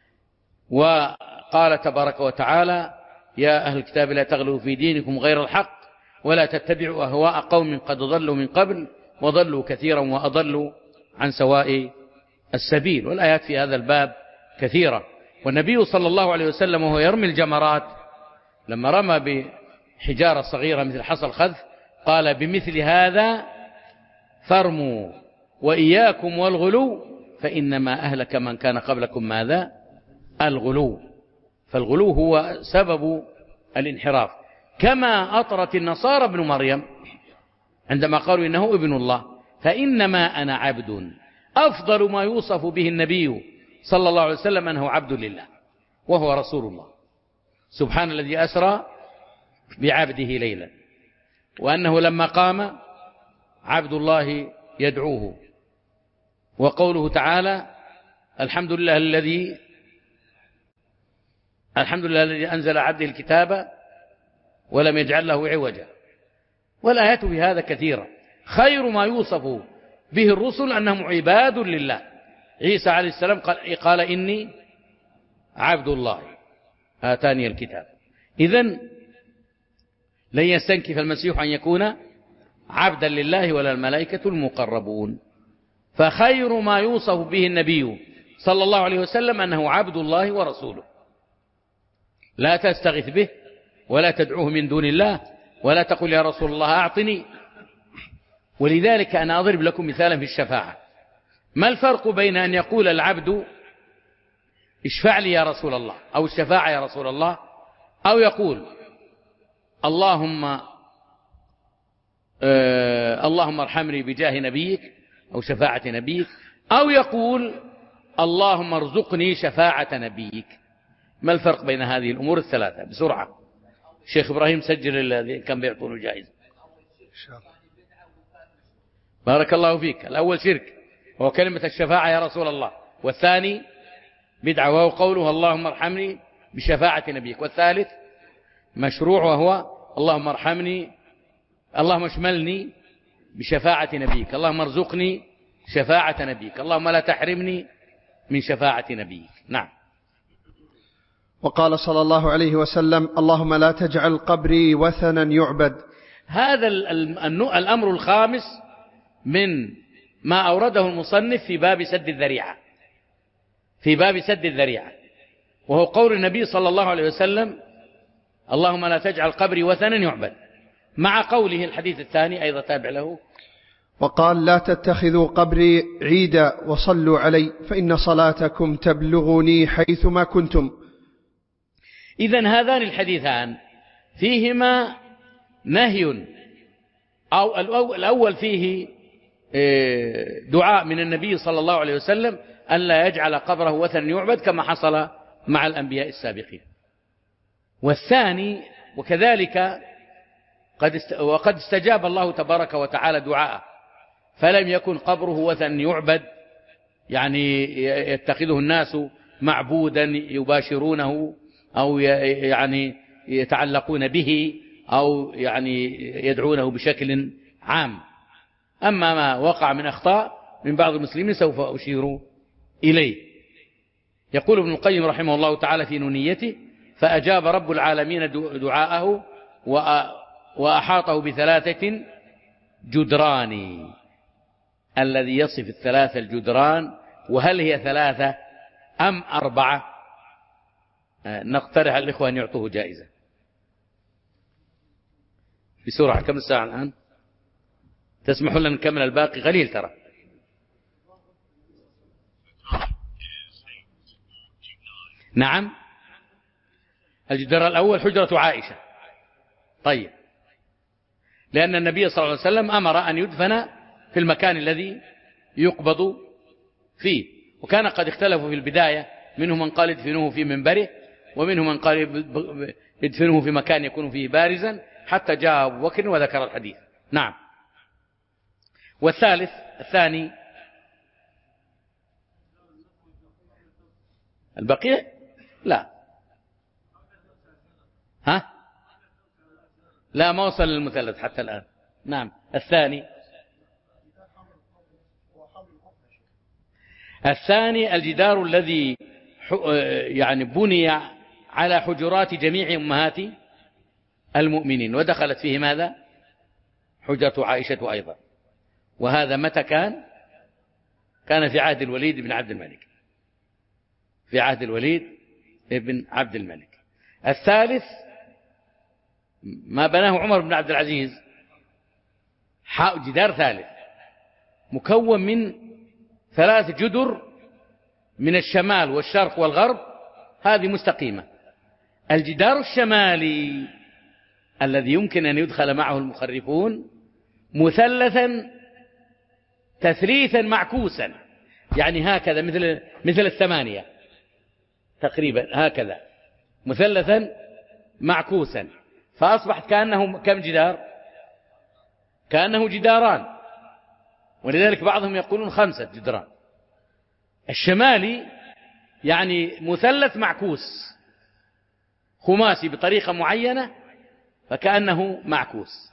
وقال تبارك وتعالى يا أهل الكتاب لا تغلوا في دينكم غير الحق ولا تتبعوا أهواء قوم قد ضلوا من قبل وضلوا كثيرا وأضلوا عن سواء السبيل. والآيات في هذا الباب كثيرة. والنبي صلى الله عليه وسلم وهو يرمي الجمرات لما رمى بحجارة صغيرة مثل حصى الخذف قال بمثل هذا فارموا وإياكم والغلو فإنما أهلك من كان قبلكم ماذا؟ الغلو. فالغلو هو سبب الانحراف، كما أطرت النصارى ابن مريم عندما قالوا إنه ابن الله. فإنما أنا عبد. أفضل ما يوصف به النبي صلى الله عليه وسلم أنه عبد لله وهو رسول الله. سبحان الذي أسرى بعبده ليلا، وأنه لما قام عبد الله يدعوه. وقوله تعالى الحمد لله الذي أنزل عبده الكتاب ولم يجعل له عوجا. والآيات في هذا كثيرة. خير ما يوصف به الرسل أنهم عباد لله. عيسى عليه السلام قال إني عبد الله. آتاني الكتاب. إذن لن يستنكف المسيح أن يكون عبدا لله ولا الملائكة المقربون. فخير ما يوصف به النبي صلى الله عليه وسلم أنه عبد الله ورسوله، لا تستغث به ولا تدعوه من دون الله ولا تقول يا رسول الله أعطني. ولذلك أنا أضرب لكم مثالا في الشفاعة. ما الفرق بين أن يقول العبد اشفع لي يا رسول الله أو الشفاعة يا رسول الله، أو يقول اللهم ارحمني بجاه نبيك أو شفاعة نبيك، أو يقول اللهم ارزقني شفاعة نبيك؟ ما الفرق بين هذه الأمور الثلاثة؟ بسرعة شيخ إبراهيم سجل الذي كان بيعطونه جائزة. بارك الله فيك. الأول شرك وهو كلمة الشفاعة يا رسول الله، والثاني بدعة وهو قوله اللهم ارحمني بشفاعة نبيك، والثالث مشروع وهو اللهم ارحمني، اللهم اشملني بشفاعة نبيك، اللهم ارزقني شفاعة نبيك، اللهم لا تحرمني من شفاعة نبيك. نعم. وقال صلى الله عليه وسلم اللهم لا تجعل قبري وثنا يعبد. هذا الأمر الخامس من ما أورده المصنف في باب سد الذريعة، في باب سد الذريعة، وهو قول النبي صلى الله عليه وسلم اللهم لا تجعل قبري وثنا يعبد، مع قوله الحديث الثاني أيضا تابع له وقال لا تتخذوا قبري عيدا وصلوا علي فإن صلاتكم تبلغني حيثما كنتم. إذن هذان الحديثان فيهما نهي، أو الأول فيه دعاء من النبي صلى الله عليه وسلم أن لا يجعل قبره وثنا يعبد كما حصل مع الأنبياء السابقين، والثاني وكذلك وقد استجاب الله تبارك وتعالى دعاءه فلم يكن قبره وثنا يعبد، يعني يتخذه الناس معبودا يباشرونه أو يعني يتعلقون به أو يعني يدعونه بشكل عام. أما ما وقع من أخطاء من بعض المسلمين سوف أشير إليه. يقول ابن القيم رحمه الله تعالى في نونيته فأجاب رب العالمين دعاءه وأحاطه بثلاثة جدران. الذي يصف الثلاثة الجدران، وهل هي ثلاثة أم أربعة؟ نقترح الإخوة أن يعطوه جائزة بسرعة. كم الساعة الآن؟ تسمحوا لنا نكمل الباقي قليل ترى. نعم. الجدار الأول حجرة عائشة. طيب، لأن النبي صلى الله عليه وسلم أمر أن يدفن في المكان الذي يقبض فيه، وكان قد اختلفوا في البداية، منهم من قال يدفنوه في منبره، ومنهم من قال يدفنوه في مكان يكون فيه بارزا، حتى جاء أبو بكر وذكر الحديث. نعم. والثالث الثاني البقيع؟ لا، لا ما وصل للمثلث حتى الآن. نعم. الثاني الجدار الذي يعني بني على حجرات جميع أمهات المؤمنين، ودخلت فيه ماذا؟ حجرة عائشة أيضا. وهذا متى كان في عهد الوليد بن عبد الملك، في عهد الوليد بن عبد الملك. الثالث ما بناه عمر بن عبد العزيز، جدار ثالث مكون من 3 جدر من الشمال والشرق والغرب، هذه مستقيمة. الجدار الشمالي الذي يمكن أن يدخل معه المخرفون مثلثا تثليثا معكوسا، يعني هكذا مثل 8 تقريبا، هكذا مثلثا معكوسا، فأصبحت كأنه كم جدار؟ كأنه جداران، ولذلك بعضهم يقولون 5 جدران. الشمالي يعني مثلث معكوس خماسي بطريقة معينة، فكأنه معكوس،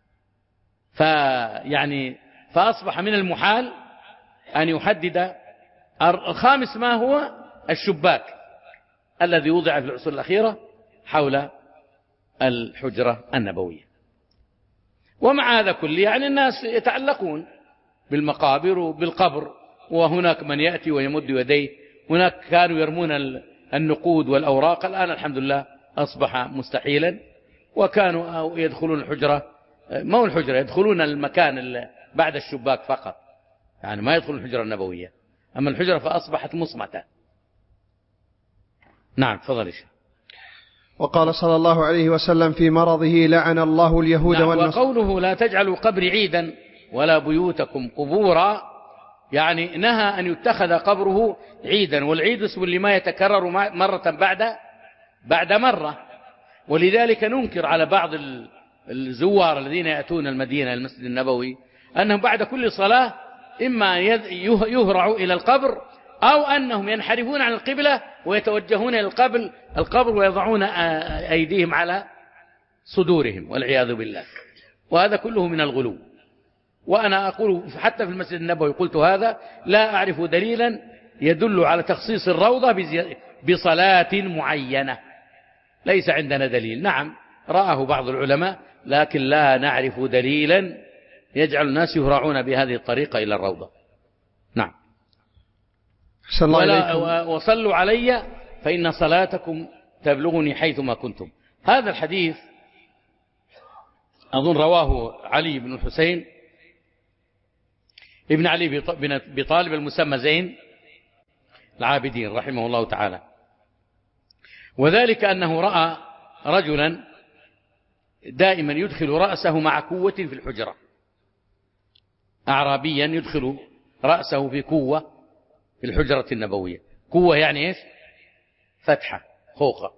فأصبح من المحال أن يحدد. الخامس ما هو؟ الشباك الذي وضع في العصور الأخيرة حول الحجرة النبوية. ومع هذا كله يعني الناس يتعلقون بالمقابر وبالقبر، وهناك من يأتي ويمد يديه. هناك كانوا يرمون النقود والأوراق، الآن الحمد لله أصبح مستحيلا. وكانوا يدخلون الحجرة، ما هو الحجرة، يدخلون المكان بعد الشباك فقط، يعني ما يدخلون الحجرة النبوية. أما الحجرة فأصبحت مصمتة. نعم تفضل. وقال صلى الله عليه وسلم في مرضه: لعن الله اليهود والنصارى. وقوله لا تجعلوا قبري عيدا ولا بيوتكم قبورا، يعني نهى أن يتخذ قبره عيدا، والعيد اسم لما يتكرر مرة بعد مرة. ولذلك ننكر على بعض الزوار الذين يأتون المدينة المسجد النبوي أنهم بعد كل صلاة إما يهرعوا إلى القبر أو أنهم ينحرفون عن القبلة ويتوجهون إلى القبر ويضعون أيديهم على صدورهم والعياذ بالله. وهذا كله من الغلو. وأنا أقول حتى في المسجد النبوي قلت هذا، لا أعرف دليلا يدل على تخصيص الروضة بصلاة معينة، ليس عندنا دليل. نعم رآه بعض العلماء، لكن لا نعرف دليلا يجعل الناس يهرعون بهذه الطريقة إلى الروضة. نعم. وصلوا علي فإن صلاتكم تبلغني حيثما كنتم. هذا الحديث أظن رواه علي بن الحسين ابن علي بطالب المسمى زين العابدين رحمه الله تعالى. وذلك أنه رأى رجلا دائما يدخل رأسه مع كوة في الحجرة، أعرابيا يدخل رأسه في كوة في الحجرة النبوية. كوة يعني إيش؟ فتحة خوخة.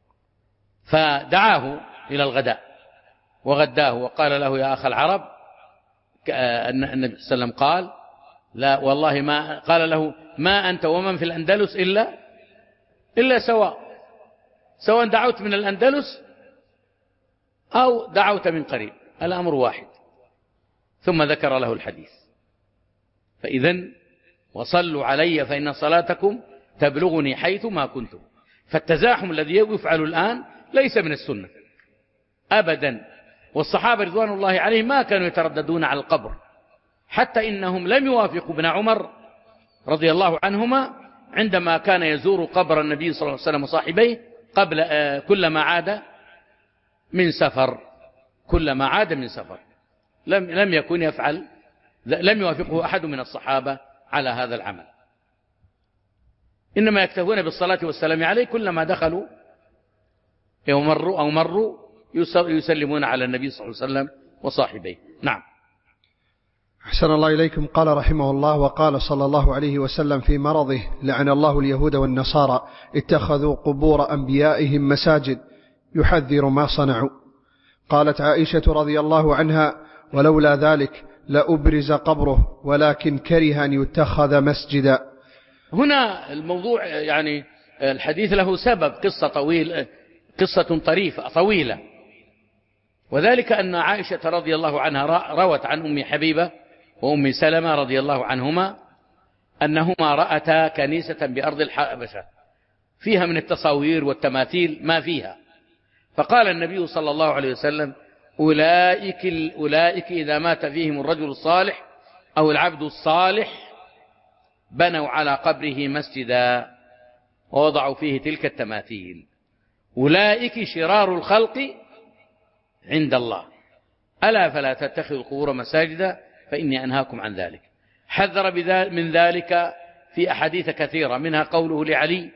فدعاه إلى الغداء وغداه وقال له: يا أخ العرب، أن النبي صلى الله عليه وسلم قال: لا والله ما قال له: ما أنت ومن في الأندلس إلا سواء دعوت من الأندلس أو دعوت من قريب، الأمر واحد. ثم ذكر له الحديث. فإذن وصلوا علي فإن صلاتكم تبلغني حيث ما كنتم. فالتزاحم الذي يفعل الآن ليس من السنة أبدا. والصحابة رضوان الله عليهم ما كانوا يترددون على القبر، حتى إنهم لم يوافقوا ابن عمر رضي الله عنهما عندما كان يزور قبر النبي صلى الله عليه وسلم وصاحبيه كلما عاد من سفر لم يكن يفعل، لم يوافقه أحد من الصحابة على هذا العمل، إنما يكتفون بالصلاة والسلام عليه كلما دخلوا أو مروا يسلمون على النبي صلى الله عليه وسلم وصاحبيه. نعم. أحسن الله إليكم. قال رحمه الله: وقال صلى الله عليه وسلم في مرضه: لعن الله اليهود والنصارى اتخذوا قبور أنبيائهم مساجد، يحذر ما صنعوا. قالت عائشة رضي الله عنها: ولولا ذلك لأبرز قبره ولكن كره أن يتخذ مسجدا. هنا الموضوع يعني الحديث له سبب، قصة طويلة، وذلك أن عائشة رضي الله عنها روت عن أم حبيبة وأم سلمة رضي الله عنهما أنهما رأتا كنيسة بأرض الحبشة فيها من التصاوير والتماثيل ما فيها، فقال النبي صلى الله عليه وسلم: أولئك إذا مات فيهم الرجل الصالح أو العبد الصالح بنوا على قبره مسجدا ووضعوا فيه تلك التماثيل، أولئك شرار الخلق عند الله، ألا فلا تتخذوا القبور مساجدا فإني أنهاكم عن ذلك. حذر من ذلك في أحاديث كثيرة، منها قوله لعلي: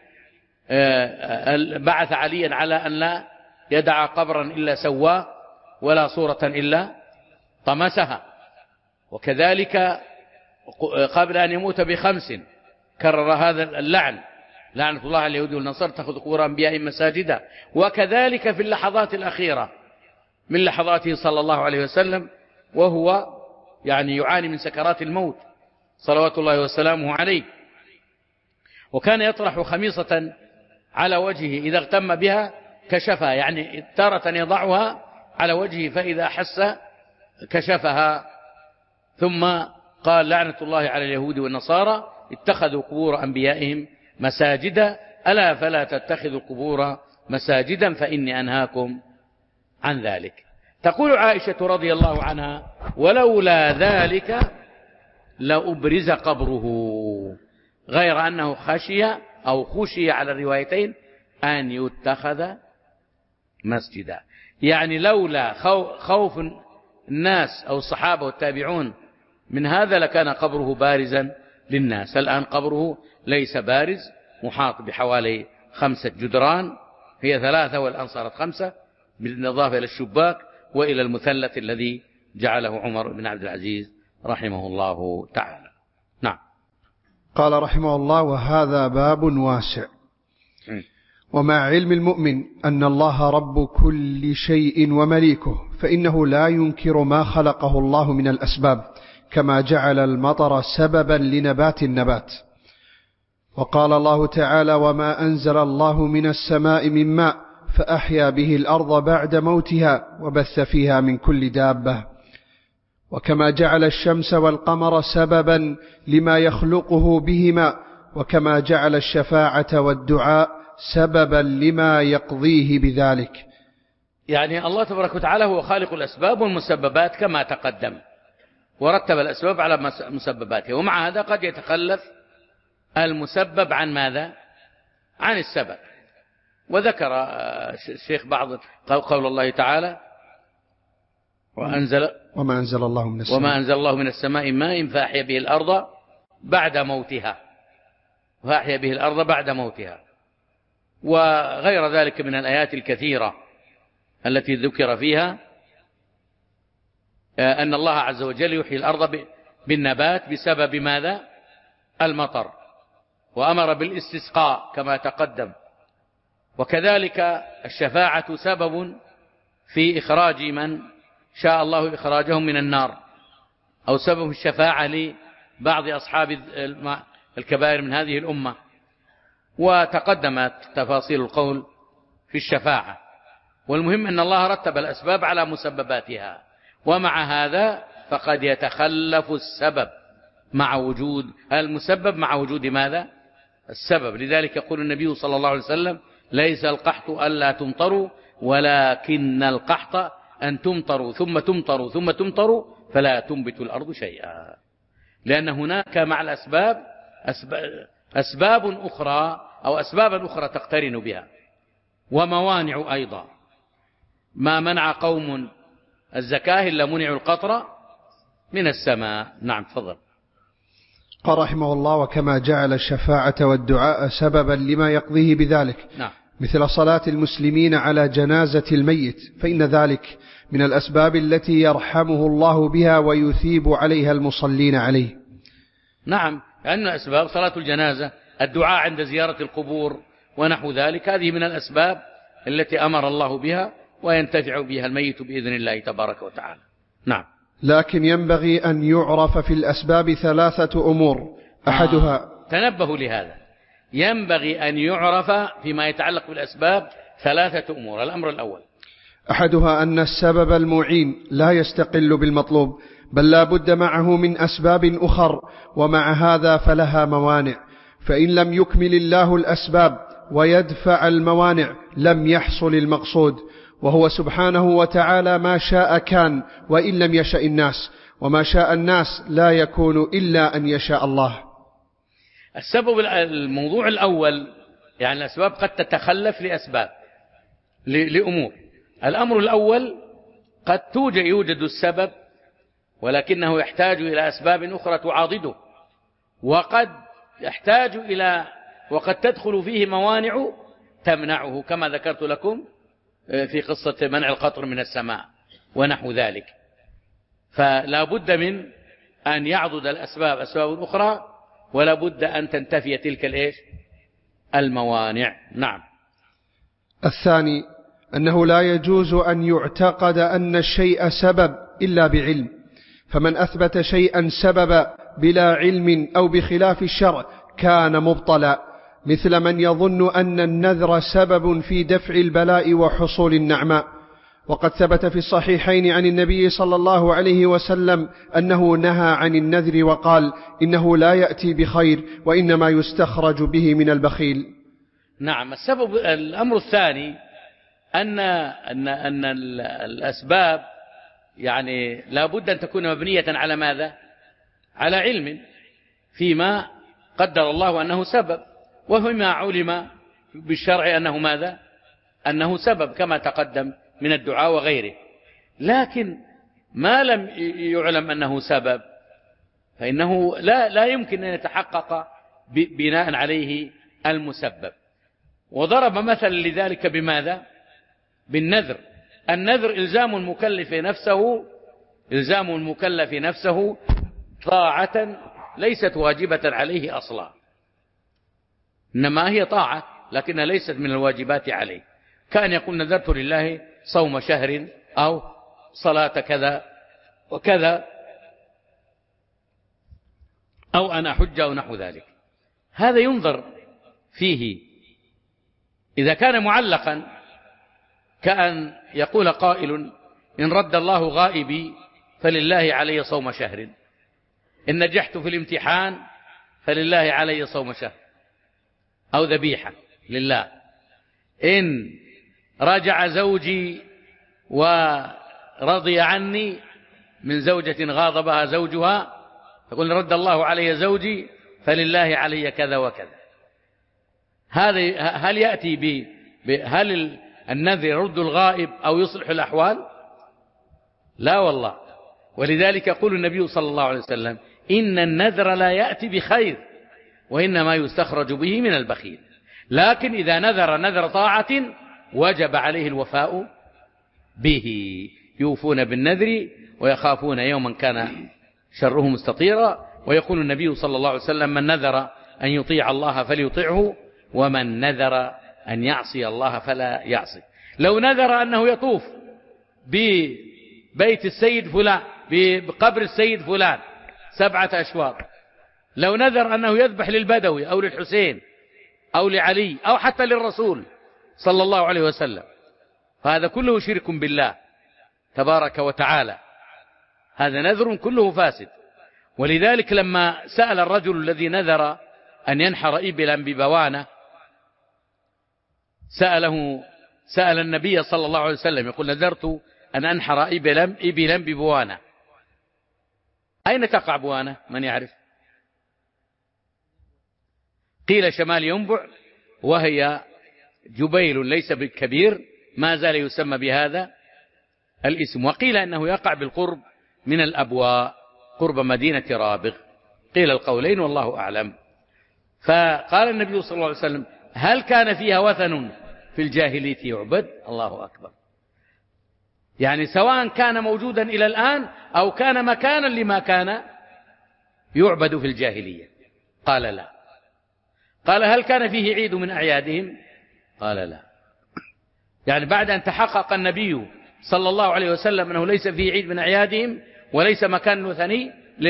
بعث عليا على أن لا يدع قبرا إلا سواه ولا صورة إلا طمسها. وكذلك قبل أن يموت ب5 كرر هذا اللعن: لعنة الله على اليهود والنصارى تأخذ قبور أنبيائهم مساجدا. وكذلك في اللحظات الأخيرة من لحظاته صلى الله عليه وسلم وهو يعني يعاني من سكرات الموت صلوات الله وسلامه عليه، وكان يطرح خميصة على وجهه إذا اغتم بها كشفها، يعني تارة يضعها على وجهه فإذا حس كشفها. ثم قال: لعنة الله على اليهود والنصارى اتخذوا قبور أنبيائهم مساجدا، ألا فلا تتخذوا القبور مساجدا فإني أنهاكم عن ذلك. تقول عائشة رضي الله عنها: ولولا ذلك لأبرز قبره، غير أنه خشي على الروايتين أن يتخذ مسجدا. يعني لولا خوف الناس أو الصحابة والتابعون من هذا لكان قبره بارزا للناس. الآن قبره ليس بارز، محاط بحوالي 5 جدران، هي 3 والآن صارت 5، بالإضافة إلى الشباك وإلى المثلث الذي جعله عمر بن عبد العزيز رحمه الله تعالى. نعم. قال رحمه الله: وهذا باب واسع. ومع علم المؤمن أن الله رب كل شيء ومليكه، فإنه لا ينكر ما خلقه الله من الأسباب، كما جعل المطر سببا لنبات النبات. وقال الله تعالى: وما أنزل الله من السماء من ماء فأحيا به الأرض بعد موتها وبث فيها من كل دابة. وكما جعل الشمس والقمر سببا لما يخلقه بهما، وكما جعل الشفاعة والدعاء سببا لما يقضيه بذلك. يعني الله تبارك وتعالى هو خالق الأسباب والمسببات كما تقدم، ورتب الأسباب على مسبباتها، ومع هذا قد يتخلف المسبب عن ماذا؟ عن السبب. وذكر الشيخ بعض قول الله تعالى: وما أنزل الله من السماء ماء فأحيا به الأرض بعد موتها، وغير ذلك من الآيات الكثيرة التي ذكر فيها أن الله عز وجل يحيي الأرض بالنبات بسبب ماذا؟ المطر، وأمر بالاستسقاء كما تقدم. وكذلك الشفاعة سبب في إخراج من شاء الله إخراجهم من النار، أو سبب الشفاعة لبعض أصحاب الكبائر من هذه الأمة. وتقدمت تفاصيل القول في الشفاعة. والمهم أن الله رتب الأسباب على مسبباتها، ومع هذا فقد يتخلف السبب مع وجود المسبب مع وجود ماذا؟ السبب. لذلك يقول النبي صلى الله عليه وسلم: ليس القحط ألا تمطروا، ولكن القحط أن تمطروا ثم تمطروا ثم تمطروا فلا تنبت الأرض شيئا. لأن هناك مع الأسباب أسباب أخرى أو أسبابا أخرى تقترن بها، وموانع أيضا. ما منع قوم الزكاة إلا منعوا القطر من السماء. نعم، تفضل. قال رحمه الله: وكما جعل الشفاعة والدعاء سببا لما يقضيه بذلك. نعم. مثل صلاة المسلمين على جنازة الميت، فإن ذلك من الأسباب التي يرحمه الله بها ويثيب عليها المصلين عليه. نعم، لأن أسباب صلاة الجنازة، الدعاء عند زيارة القبور ونحو ذلك، هذه من الأسباب التي أمر الله بها وينتفع بها الميت بإذن الله تبارك وتعالى. نعم. لكن ينبغي أن يعرف في الأسباب 3 أمور. أحدها تنبهوا لهذا، ينبغي أن يعرف فيما يتعلق بالأسباب 3 أمور. الأمر الأول: أحدها أن السبب المعين لا يستقل بالمطلوب، بل لا بد معه من أسباب أخر، ومع هذا فلها موانع، فإن لم يكمل الله الأسباب ويدفع الموانع لم يحصل المقصود، وهو سبحانه وتعالى ما شاء كان وإن لم يشأ الناس، وما شاء الناس لا يكون إلا أن يشاء الله. السبب الموضوع الأول، يعني الأسباب قد تتخلف لأمور. الأمر الأول: قد يوجد السبب ولكنه يحتاج إلى أسباب أخرى تعاضده، وقد تدخل فيه موانع تمنعه، كما ذكرت لكم في قصة منع القطر من السماء ونحو ذلك. فلا بد من أن يعضد الأسباب أسباب أخرى، ولا بد أن تنتفي تلك الموانع. نعم. الثاني: أنه لا يجوز أن يعتقد أن الشيء سبب إلا بعلم، فمن أثبت شيئا سببا بلا علم أو بخلاف الشرع كان مبطلا، مثل من يظن أن النذر سبب في دفع البلاء وحصول النعماء. وقد ثبت في الصحيحين عن النبي صلى الله عليه وسلم أنه نهى عن النذر وقال: إنه لا يأتي بخير وإنما يستخرج به من البخيل. نعم. الأمر الثاني أن الأسباب يعني لا بد أن تكون مبنية على ماذا؟ على علم فيما قدر الله أنه سبب، وفيما علم بالشرع أنه ماذا؟ أنه سبب كما تقدم من الدعاء وغيره. لكن ما لم يعلم أنه سبب فإنه لا يمكن أن يتحقق بناء عليه المسبب. وضرب مثلا لذلك بماذا؟ بالنذر. النذر إلزام المكلف نفسه طاعة ليست واجبة عليه أصلا، إنما هي طاعة لكنها ليست من الواجبات عليه، كأن يقول نذرت لله صوم شهر أو صلاة كذا وكذا أو أنا حج أو نحو ذلك. هذا ينظر فيه إذا كان معلقا، كأن يقول قائل إن رد الله غائبي فلله علي صوم شهر، إن نجحت في الامتحان فلله علي صوم شهر، أو ذبيحة لله، إن راجع زوجي ورضي عني من زوجة غاضبها زوجها يقول رد الله علي زوجي فلله علي كذا وكذا. هل يأتي هل النذر يرد الغائب أو يصلح الأحوال؟ لا والله. ولذلك يقول النبي صلى الله عليه وسلم إن النذر لا يأتي بخير وإنما يستخرج به من البخيل. لكن إذا نذر طاعة وجب عليه الوفاء به، يوفون بالنذر ويخافون يوما كان شره مستطيرا. ويقول النبي صلى الله عليه وسلم من نذر أن يطيع الله فليطيعه ومن نذر أن يعصي الله فلا يعصي. لو نذر أنه يطوف ببيت السيد فلان بقبر السيد فلان 7 أشواط، لو نذر أنه يذبح للبدوي أو للحسين أو لعلي أو حتى للرسول صلى الله عليه وسلم، فهذا كله شرك بالله تبارك وتعالى، هذا نذر كله فاسد. ولذلك لما سأل الرجل الذي نذر أن ينحر إبلا ببوانة سأل النبي صلى الله عليه وسلم يقول نذرت أن أنحر إبلا ببوانة. أين تقع بوانة؟ من يعرف؟ قيل شمال ينبع، وهي جبيل ليس بالكبير، ما زال يسمى بهذا الاسم. وقيل أنه يقع بالقرب من الأبواء قرب مدينة رابغ، قيل القولين والله أعلم. فقال النبي صلى الله عليه وسلم هل كان فيها وثن في الجاهلية يعبد؟ الله أكبر. يعني سواء كان موجودا إلى الآن أو كان مكانا لما كان يعبد في الجاهلية. قال لا. قال هل كان فيه عيد من أعيادهم؟ قال لا. يعني بعد أن تحقق النبي صلى الله عليه وسلم أنه ليس فيه عيد من أعيادهم وليس مكان وثني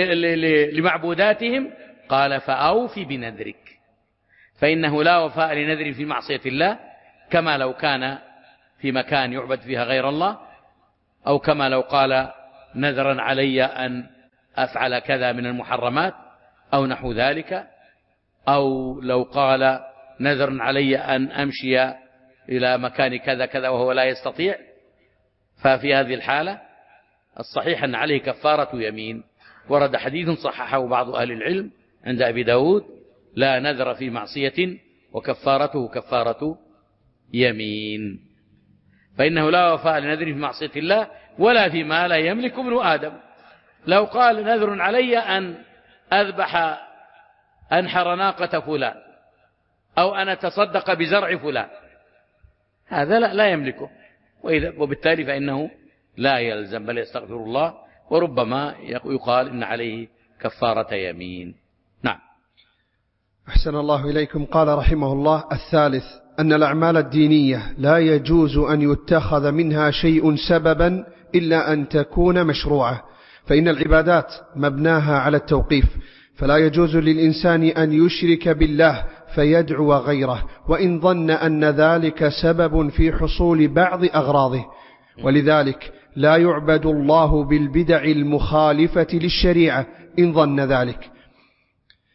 لمعبوداتهم، قال فأوف بنذرك، فإنه لا وفاء لنذر في معصية الله، كما لو كان في مكان يعبد فيها غير الله، أو كما لو قال نذرا علي أن أفعل كذا من المحرمات أو نحو ذلك، أو لو قال نذرا علي أن أمشي إلى مكان كذا كذا وهو لا يستطيع. ففي هذه الحالة الصحيح أن عليه كفارة يمين. ورد حديث صححه بعض أهل العلم عند أبي داود لا نذر في معصية وكفارته كفارة يمين، فإنه لا وفاء لنذر في معصية الله ولا فيما لا يملك ابن آدم. لو قال نذر علي أن أذبح أنحر ناقة فلان أو أن أتصدق بزرع فلان، هذا لا يملكه، وبالتالي فإنه لا يلزم بل يستغفر الله، وربما يقال إن عليه كفارة يمين. نعم. أحسن الله إليكم. قال رحمه الله الثالث أن الأعمال الدينية لا يجوز أن يتخذ منها شيء سببا إلا أن تكون مشروعة، فإن العبادات مبناها على التوقيف، فلا يجوز للإنسان أن يشرك بالله فيدعو غيره وإن ظن أن ذلك سبب في حصول بعض أغراضه. ولذلك لا يعبد الله بالبدع المخالفة للشريعة إن ظن ذلك.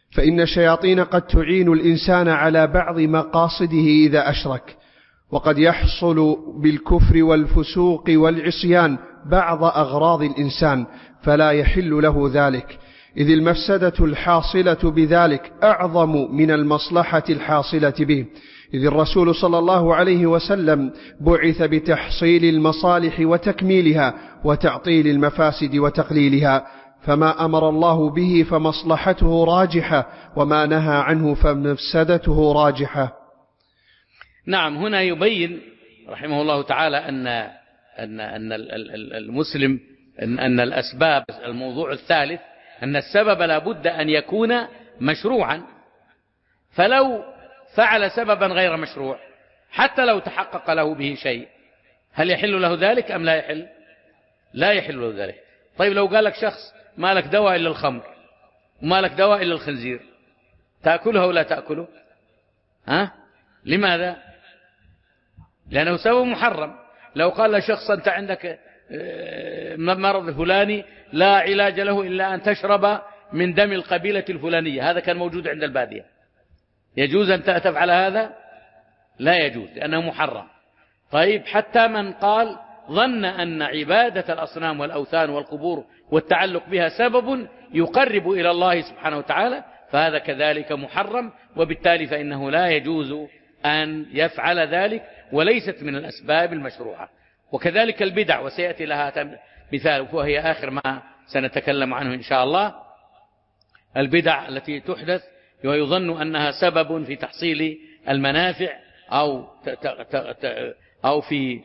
فإن الشياطين قد تعين الإنسان على بعض مقاصده إذا أشرك، وقد يحصل بالكفر والفسوق والعصيان بعض أغراض الإنسان، فلا يحل له ذلك، إذ المفسدة الحاصلة بذلك أعظم من المصلحة الحاصلة به، إذ الرسول صلى الله عليه وسلم بعث بتحصيل المصالح وتكميلها وتعطيل المفاسد وتقليلها، فما أمر الله به فمصلحته راجحة، وما نهى عنه فمفسدته راجحة. نعم، هنا يبين رحمه الله تعالى أن المسلم أن الأسباب، الموضوع الثالث أن السبب لا بد أن يكون مشروعا، فلو فعل سببا غير مشروع حتى لو تحقق له به شيء، هل يحل له ذلك أم لا يحل؟ لا يحل له ذلك. طيب لو قال لك شخص ما لك دواء إلا الخمر وما لك دواء إلا الخنزير، تأكلها ولا تأكله؟ لماذا؟ لأنه سبب محرم. لو قال لشخص أنت عندك مرض فلاني لا علاج له إلا أن تشرب من دم القبيلة الفلانية، هذا كان موجود عند البادية، يجوز أن تفعل هذا؟ لا يجوز، لأنه محرم. طيب حتى من قال ظن أن عبادة الأصنام والأوثان والقبور والتعلق بها سبب يقرب إلى الله سبحانه وتعالى، فهذا كذلك محرم، وبالتالي فإنه لا يجوز أن يفعل ذلك، وليست من الأسباب المشروعة. وكذلك البدع، وسيأتي لها مثال وهي آخر ما سنتكلم عنه إن شاء الله، البدع التي تحدث ويظن أنها سبب في تحصيل المنافع أو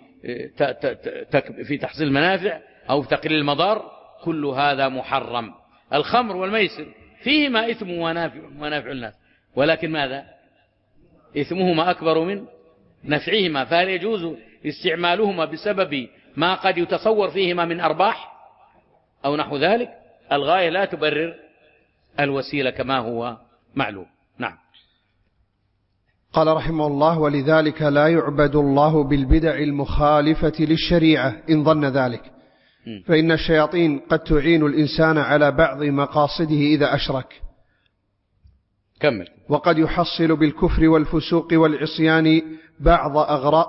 في تحصيل المنافع أو في تقليل المضار، كل هذا محرم. الخمر والميسر فيهما إثم ومنافع الناس، ولكن ماذا؟ إثمهما أكبر من نفعهما، فهل يجوز استعمالهما بسبب ما قد يتصور فيهما من أرباح أو نحو ذلك؟ الغاية لا تبرر الوسيلة كما هو معلوم. نعم. قال رحمه الله: ولذلك لا يعبد الله بالبدع المخالفة للشريعة إن ظن ذلك، فإن الشياطين قد تعين الإنسان على بعض مقاصده إذا أشرك. كمل. وقد يحصل بالكفر والفسوق والعصيان بعض أغراض،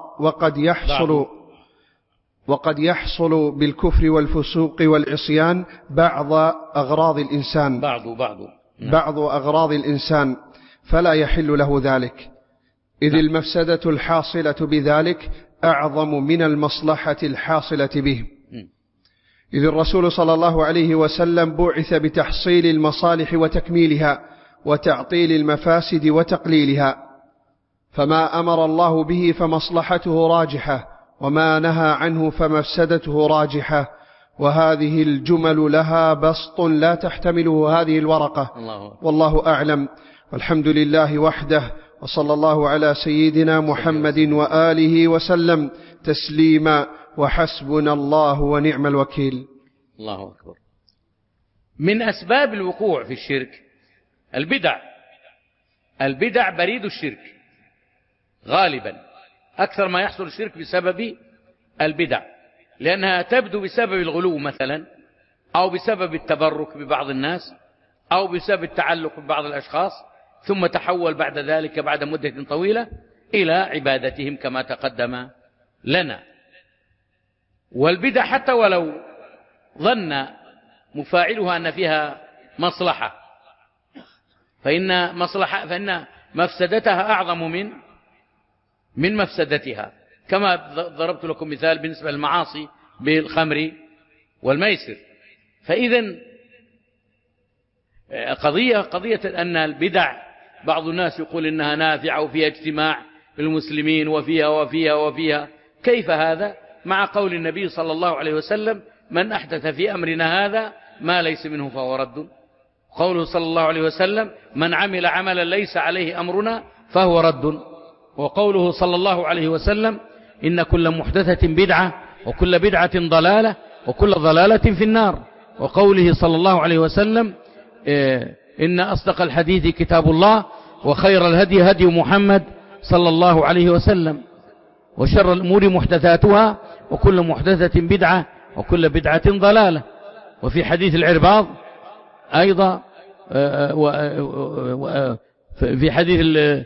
وقد يحصل بالكفر والفسوق والعصيان بعض أغراض الإنسان، بعض أغراض الإنسان، فلا يحل له ذلك، إذ المفسدة الحاصلة بذلك أعظم من المصلحة الحاصلة به، إذ الرسول صلى الله عليه وسلم بعث بتحصيل المصالح وتكميلها وتعطيل المفاسد وتقليلها، فما أمر الله به فمصلحته راجحة، وما نهى عنه فمفسدته راجحة، وهذه الجمل لها بسط لا تحتمله هذه الورقة. والله أعلم، والحمد لله وحده، وصلى الله على سيدنا محمد وآله وسلم تسليما، وحسبنا الله ونعم الوكيل. الله أكبر. من أسباب الوقوع في الشرك البدع بريد الشرك غالبا، أكثر ما يحصل الشرك بسبب البدع، لأنها تبدو بسبب الغلو مثلا، أو بسبب التبرك ببعض الناس، أو بسبب التعلق ببعض الأشخاص، ثم تحول بعد ذلك بعد مدة طويلة إلى عبادتهم كما تقدم لنا. والبدع حتى ولو ظن مفاعلها أن فيها مصلحة، فإن مفسدتها أعظم من مفسدتها، كما ضربت لكم مثال بالنسبة للمعاصي بالخمر والميسر. فإذن قضية أن البدع بعض الناس يقول إنها نافعة وفيها اجتماع المسلمين وفيها، كيف هذا مع قول النبي صلى الله عليه وسلم: من أحدث في أمرنا هذا ما ليس منه فهو رد. قوله صلى الله عليه وسلم: من عمل عملا ليس عليه أمرنا فهو رد. وقوله صلى الله عليه وسلم: إن كل محدثة بدعة وكل بدعة ضلالة وكل ضلالة في النار. وقوله صلى الله عليه وسلم: إن أصدق الحديث كتاب الله وخير الهدي هدي محمد صلى الله عليه وسلم وشر الأمور محدثاتها وكل محدثة بدعة وكل بدعة ضلالة. وفي حديث العرباض أيضا في حديث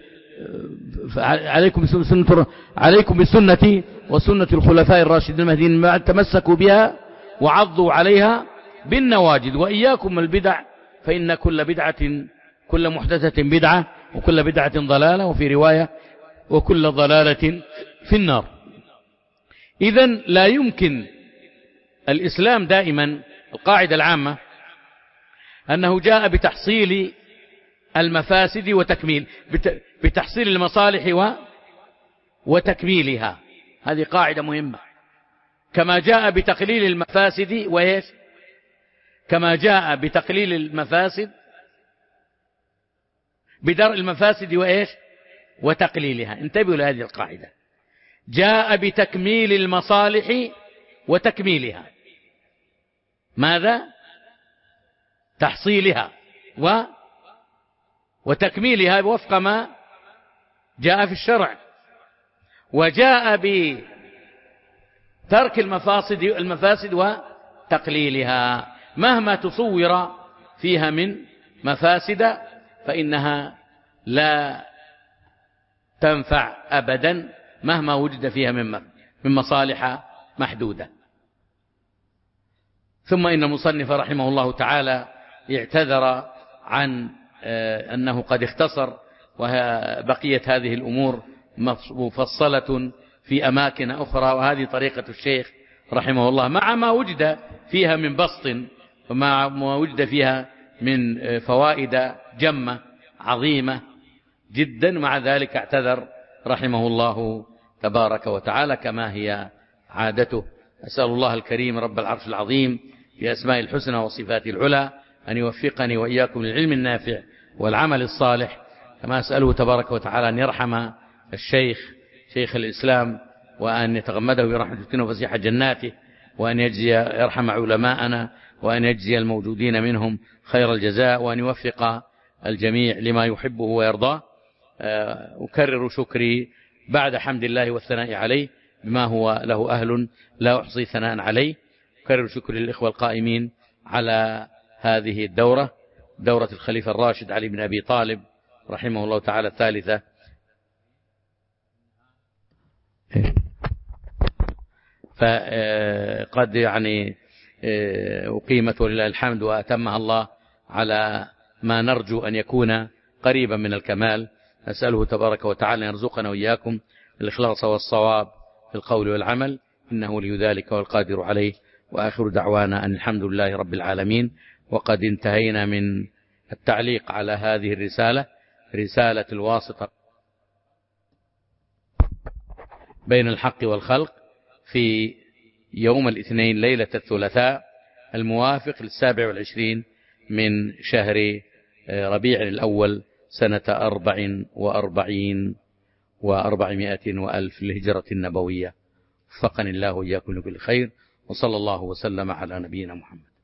عليكم بسنتي وسنة الخلفاء الراشدين المهديين من بعد تمسكوا بها وعضوا عليها بالنواجذ وإياكم البدع فإن كل محدثة بدعة وكل بدعة ضلالة وفي رواية وكل ضلالة في النار. إذن لا يمكن الإسلام دائما القاعدة العامة أنه جاء بتحصيل المفاسد بتحصيل المصالح وتكميلها. هذه قاعدة مهمة. كما جاء بتقليل المفاسد وإيش؟ كما جاء بتقليل المفاسد بدرء المفاسد وإيش؟ وتقليلها. انتبهوا لهذه القاعدة. جاء بتكميل المصالح وتكميلها. ماذا؟ تحصيلها وتكميلها وفق ما جاء في الشرع. وجاء بترك المفاسد وتقليلها. مهما تصور فيها من مفاسد فإنها لا تنفع أبدا مهما وجد فيها من مصالح محدودة. ثم إن المصنف رحمه الله تعالى اعتذر عن أنه قد اختصر وبقية هذه الأمور مفصلة في أماكن أخرى، وهذه طريقة الشيخ رحمه الله مع ما وجد فيها من بسط ومع ما وجد فيها من فوائد جمة عظيمة جدا. مع ذلك اعتذر رحمه الله تبارك وتعالى كما هي عادته. أسأل الله الكريم رب العرش العظيم بأسماء الحسنى وصفاته العلى أن يوفقني وإياكم للعلم النافع والعمل الصالح، كما أسأله تبارك وتعالى أن يرحم الشيخ شيخ الإسلام وأن يتغمده برحمته وفسيح جناته، وأن يرحم علماءنا وأن يجزي الموجودين منهم خير الجزاء، وأن يوفق الجميع لما يحبه ويرضاه. أكرر شكري بعد حمد الله والثناء عليه بما هو له أهل لا أحصي ثناء عليه. أكرر شكري للإخوة القائمين على هذه الدورة، دورة الخليفة الراشد علي بن أبي طالب رحمه الله تعالى الثالثة. فقد أقيمت ولله الحمد وأتمها الله على ما نرجو أن يكون قريبا من الكمال. أسأله تبارك وتعالى أن يرزقنا وإياكم الإخلاص والصواب في القول والعمل، إنه لي ذلك والقادر عليه. وآخر دعوانا أن الحمد لله رب العالمين. وقد انتهينا من التعليق على هذه الرسالة، رسالة الواسطة بين الحق والخلق، في يوم الاثنين ليلة الثلاثاء الموافق 27 من شهر ربيع الأول سنة 44 و400 وألف للهجرة النبوية. وفقني الله وإياكم لكل خير، وصلى الله وسلم على نبينا محمد.